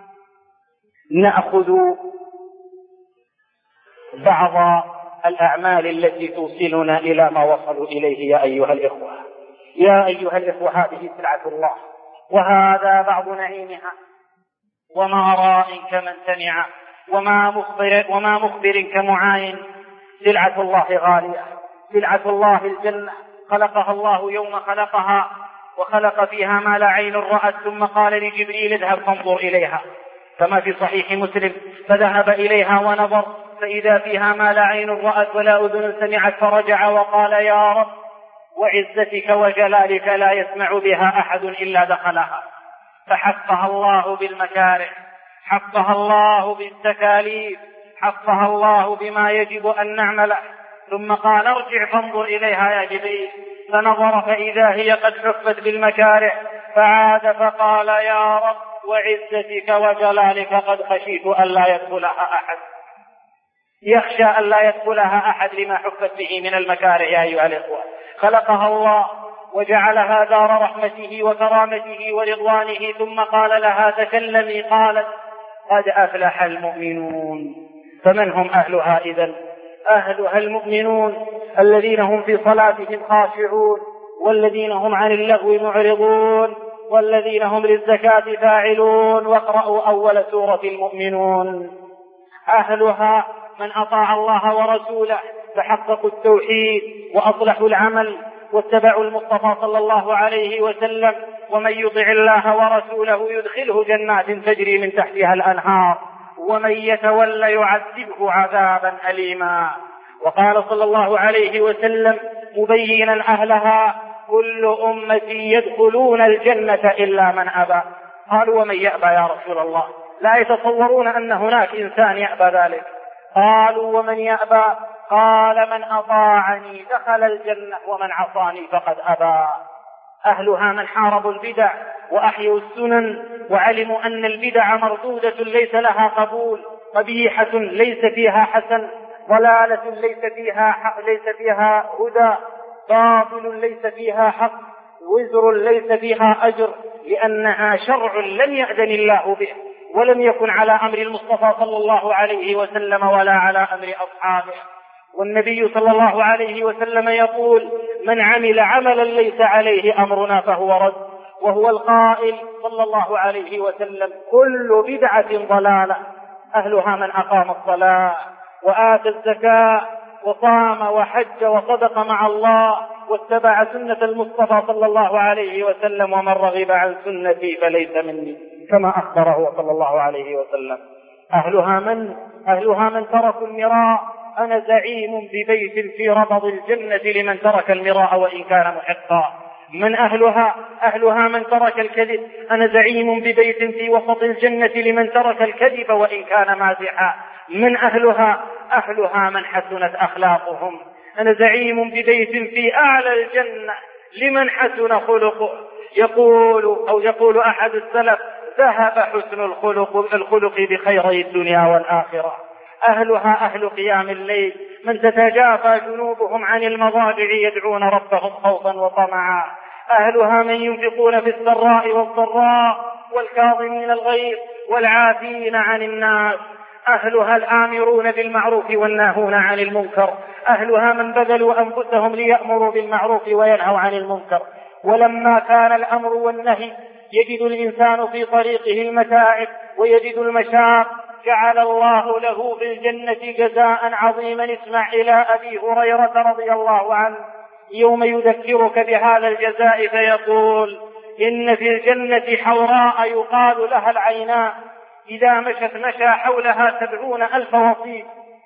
نأخذ بعض الأعمال التي توصلنا إلى ما وصلوا إليه. يا أيها الإخوة يا أيها الإخوة هذه سلعة الله، وهذا بعض نعيمها، وما راء كمن سمع، وما مخبر, وما مخبر كمعاين. سلعة الله غالية، سلعة الله الجنة، خلقها الله يوم خلقها وخلق فيها ما لا عين رأت، ثم قال لجبريل اذهب فانظر إليها، كما في صحيح مسلم. فذهب إليها ونظر فإذا فيها ما لا عين رأت ولا أذن سمعت، فرجع وقال يا رب وعزتك وجلالك لا يسمع بها أحد إلا دخلها. فحفها الله بالمكاره، حفها الله بالتكاليف، حفها الله بما يجب أن نعمله. ثم قال ارجع فانظر إليها يا جبريل، فنظر فإذا هي قد حفت بالمكاره، فعاد فقال يا رب وعزتك وجلالك قد خشيت أن لا يدخلها أحد. يخشى أن لا يدخلها أحد لما حفت به من المكاره. يا أيها الإخوة خلقها الله وجعلها دار رحمته وكرامته ورضوانه، ثم قال لها تكلمي، قالت قد أفلح المؤمنون. فمن هم أهلها إذن؟ أهلها المؤمنون الذين هم في صلاتهم خاشعون، والذين هم عن اللغو معرضون، والذين هم للزكاة فاعلون. واقرأوا أول سورة المؤمنون. أهلها من أطاع الله ورسوله فحققوا التوحيد وأصلحوا العمل واتبعوا المصطفى صلى الله عليه وسلم. ومن يطع الله ورسوله يدخله جنات تجري من تحتها الأنهار، ومن يتولى يعذبه عذابا أليما. وقال صلى الله عليه وسلم مبينا أهلها كل أمتي يدخلون الجنة إلا من أبى. قالوا ومن يأبى يا رسول الله؟ لا يتصورون أن هناك إنسان يأبى ذلك. قالوا ومن يأبى؟ قال من أطاعني دخل الجنة ومن عصاني فقد أبى. أهلها من حاربوا البدع وأحيوا السنن وعلموا أن البدع مردودة ليس لها قبول، قبيحة ليس فيها حسن، ضلالة ليس فيها حق، ليس فيها هدى، باطل ليس فيها حق، وزر ليس فيها أجر، لأنها شرع لم يأذن الله به ولم يكن على أمر المصطفى صلى الله عليه وسلم ولا على أمر أصحابه. والنبي صلى الله عليه وسلم يقول: من عمل عملا ليس عليه أمرنا فهو رد. وهو القائل صلى الله عليه وسلم: كل بدعة ضلالة. أهلها من أقام الصلاة وآتى الزكاة وصام وحج وصدق مع الله واتبع سنة المصطفى صلى الله عليه وسلم، ومن رغب عن سنتي فليس مني، كما أخبره صلى الله عليه وسلم. أهلها من أهلها من تركوا المراء. أنا زعيم ببيت في ربض الجنة لمن ترك المراء وإن كان محقا. من أهلها أهلها من ترك الكذب. أنا زعيم ببيت في وسط الجنة لمن ترك الكذب وإن كان مازحا. من أهلها أهلها من حسنت أخلاقهم. أنا زعيم ببيت في أعلى الجنة لمن حسن خلقه. يقول أو يقول أحد السلف: ذهب حسن الخلق الخلق بخيري الدنيا والآخرة. أهلها أهل قيام الليل، من تتجافى جنوبهم عن المضاجع يدعون ربهم خوفا وطمعا. أهلها من ينفقون في السراء والضراء والكاظمين الغيظ والعافين عن الناس. أهلها الآمرون بالمعروف والناهون عن المنكر. أهلها من بذلوا أنفسهم ليأمروا بالمعروف وينهوا عن المنكر. ولما كان الأمر والنهي يجد الإنسان في طريقه المتاعب ويجد المشاق، جعل الله له في الجنة جزاء عظيما. اسمع إلى أبي هريرة رضي الله عنه يوم يذكرك بهذا الجزاء فيقول: إن في الجنة حوراء يقال لها العيناء، إذا مشت مشى حولها سبعون ألف وصيف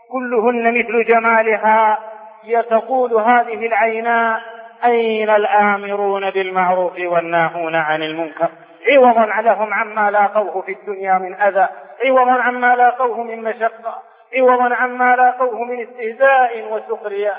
كلهن مثل جمالها. يتقول هذه العيناء: أين الآمرون بالمعروف والناهون عن المنكر؟ عوضا لهم عما لاقوه في الدنيا من أذى، عوضا عما لاقوه من مشقة، عوضا عما لاقوه من استهزاء وسخرية.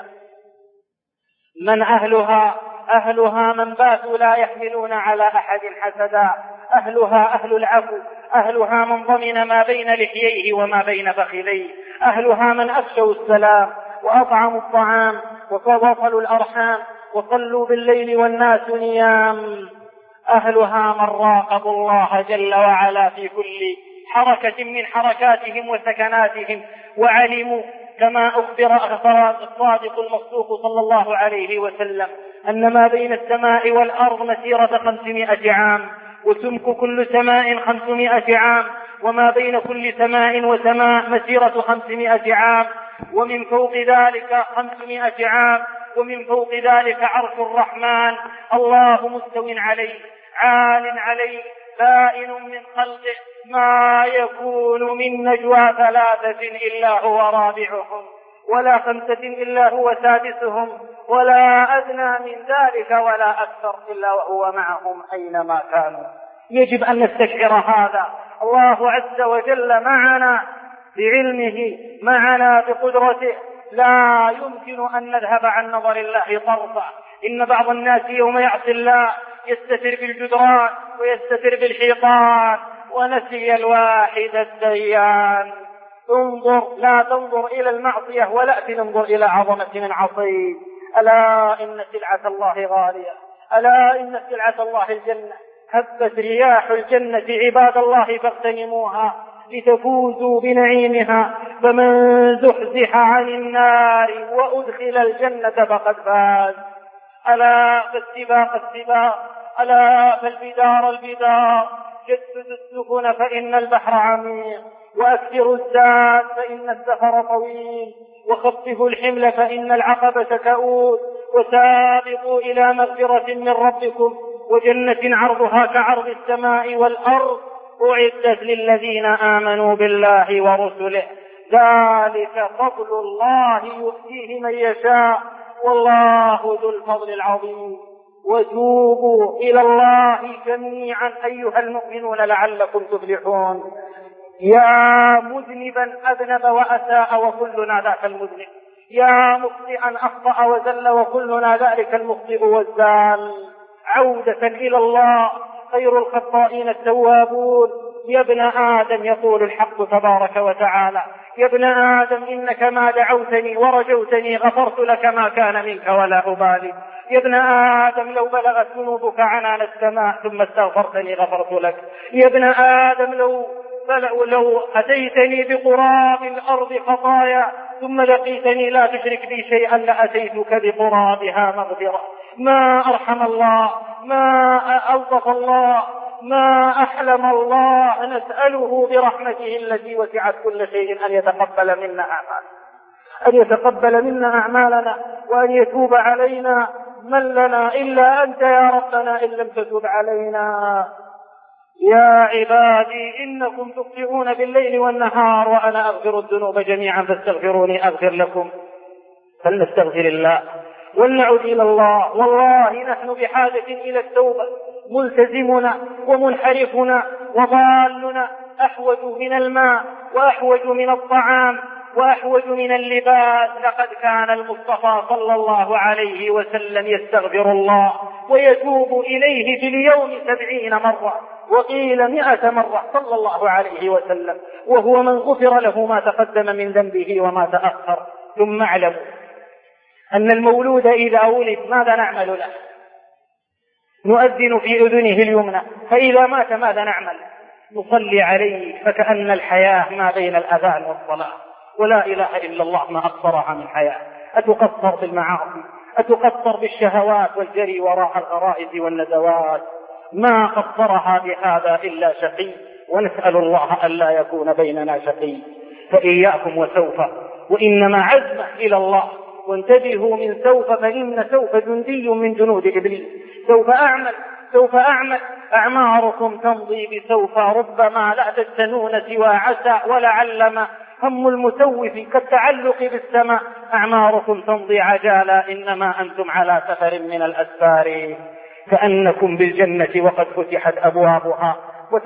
من أهلها أهلها من باتوا لا يحملون على أحد حسدا. أهلها أهل العفو. أهلها من ضمن ما بين لحييه وما بين فخذيه. أهلها من أفشوا السلام وأطعموا الطعام وصلوا الأرحام وصلوا بالليل والناس نيام. أهلها من راقبوا الله جل وعلا في كل حركة من حركاتهم وسكناتهم، وعلموا كما أخبر الصادق المصدوق صلى الله عليه وسلم أن ما بين السماء والأرض مسيرة خمسمائة عام، وسمك كل سماء خمسمائة عام، وما بين كل سماء وسماء مسيرة خمسمائة عام، ومن فوق ذلك خمسمائة عام، ومن فوق ذلك عرش الرحمن الله مستو عليه عال عليه بائن من خلقه. ما يكون من نجوى ثلاثة إلا هو رابعهم، ولا خمسة إلا هو سادسهم، ولا أدنى من ذلك ولا أكثر إلا وهو معهم أينما كانوا. يجب أن نستشعر هذا. الله عز وجل معنا بعلمه، معنا بقدرته، لا يمكن أن نذهب عن نظر الله طرفا. إن بعض الناس يوم يعصي الله يستتر بالجدران ويستتر بالحيطان ونسي الواحد الديان. انظر، لا تنظر إلى المعصية ولا تنظر إلى عظمة من عصيت. ألا إن سلعة الله غالية، ألا إن سلعة الله الجنة. هبت رياح الجنة عباد الله فاغتنموها لتفوزوا بنعيمها. فمن زحزح عن النار وأدخل الجنة فقد فاز. ألا فالسباق السباق، ألا فالبدار البدار. جددوا السفن فإن البحر عميق، وأكثروا الزاد فإن السفر طويل، وخففوا الحمل فإن العقبة كؤود. وسابقوا إلى مغفرة من ربكم وجنة عرضها كعرض السماء والأرض أعدت للذين آمنوا بالله ورسله. ذلك فضل الله يؤتيه من يشاء والله ذو الفضل العظيم. وتوبوا إلى الله جميعا أيها المؤمنون لعلكم تفلحون. يا مذنبا أذنب وأساء وكلنا ذاك المذنب، يا مخطئا أخطأ وزل وكلنا ذلك المخطئ والزال. عودة إلى الله، خير الخطائين التوابون. يا ابن آدم يقول الحق تبارك وتعالى: يا ابن آدم إنك ما دعوتني ورجوتني غفرت لك ما كان منك ولا أبالي. يا ابن آدم لو بلغت ذنوبك عنان السماء ثم استغفرتني غفرت لك. يا ابن آدم لو لو أتيتني بقراب الأرض خطايا ثم لقيتني لا تشرك بي شيئا لأتيتك بقرابها مغفرة. ما أرحم الله، ما ألطف الله، ما أحلم الله. نسأله برحمته التي وسعت كل شيء أن يتقبل منا أعمالنا، أن يتقبل منا أعمالنا وأن يتوب علينا. من لنا إلا أنت يا ربنا إن لم تتوب علينا. يا عبادي إنكم تخطئون بالليل والنهار وأنا أغفر الذنوب جميعا فاستغفروني أغفر لكم. فلنستغفر الله ولنعود إلى الله. والله نحن بحاجة إلى التوبة. ملتزمنا ومنحرفنا وضالنا أحوج من الماء وأحوج من الطعام وأحوج من اللباس. لقد كان المصطفى صلى الله عليه وسلم يستغفر الله ويتوب إليه في اليوم سبعين مرة وقيل مئة مرة صلى الله عليه وسلم، وهو من غفر له ما تقدم من ذنبه وما تأخر. ثم اعلموا أن المولود إذا ولد ماذا نعمل له؟ نؤذن في أذنه اليمنى، فإذا مات ماذا نعمل؟ نصلي عليه، فكأن الحياة ما بين الأذان والصلاة. ولا إله إلا الله ما أقصرها من حياة. أتقصر بالمعاصي، أتقصر بالشهوات والجري وراء الغرائز والنزوات. ما قصرها بهذا إلا شقي، ونسأل الله ألا يكون بيننا شقي. فإياكم وسوف، وإنما عزمه إلى الله. وانتبهوا من سوف، فإن سوف جندي من جنود إبليس. سوف أعمل سوف أعمل أعماركم تمضي بسوف، ربما لا تستنون سوى عسى ولعلما. هم المسوف كالتعلق بالسماء، أعماركم تمضي عجالا إنما أنتم على سفر من الأسفار. كأنكم بالجنة وقد فتحت أبوابها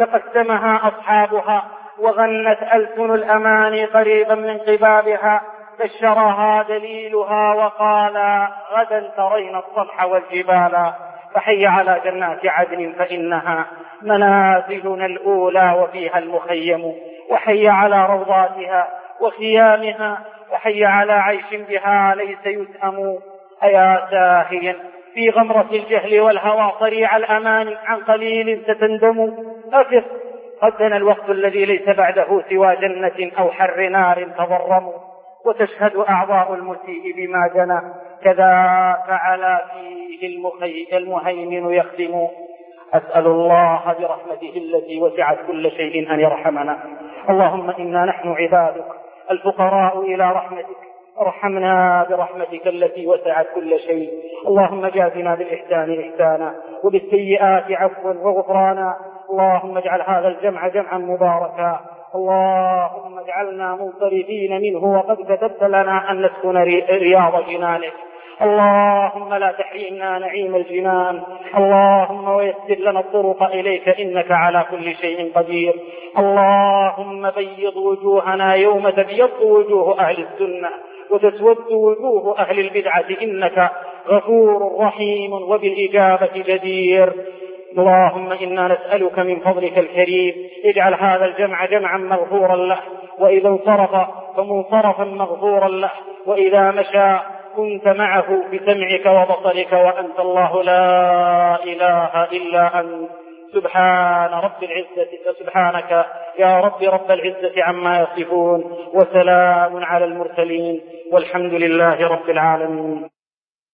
وتقسمها أصحابها وغنت ألسن الأماني قريبا من قبابها. بشرها دليلها وقال غدا ترين الصبح والجبال. فحي على جنات عدن فإنها منازلنا الأولى وفيها المخيم. وحي على روضاتها وخيامها، وحي على عيش بها ليس يسأم. أيا ساهيا في غمرة الجهل والهوى صريع الأمان، عن قليل ستندم. أفق، قد دنا الوقت الذي ليس بعده سوى جنة أو حر نار تضرم. وتشهد أعضاء المسيء بما جنى، كذا فعل فيه المهيمن يخدم. أسأل الله برحمته التي وسعت كل شيء أن يرحمنا. اللهم إنا نحن عبادك الفقراء إلى رحمتك، ارحمنا برحمتك التي وسعت كل شيء. اللهم جازنا بالإحسان إحسانا وبالسيئات عفوا وغفرانا. اللهم اجعل هذا الجمع جمعا مباركا. اللهم اجعلنا منصرفين منه وقد كتبت لنا أن نسكن رياض جنانك. اللهم لا تحرمنا نعيم الجنان. اللهم ويسر لنا الطرق إليك إنك على كل شيء قدير. اللهم بيض وجوهنا يوم تبيض وجوه أهل السنة وتسود وجوه أهل البدعة إنك غفور رحيم وبالإجابة جدير. اللهم إنا نسألك من فضلك الكريم اجعل هذا الجمع جمعا مغفورا له، وإذا انصرف فمنصرفا مغفورا له، وإذا مشى كنت معه بسمعك وبصرك وأنت الله لا إله إلا أنت. سبحان رب العزة سبحانك يا رب رب العزة عما يصفون، وسلام على المرسلين والحمد لله رب العالمين.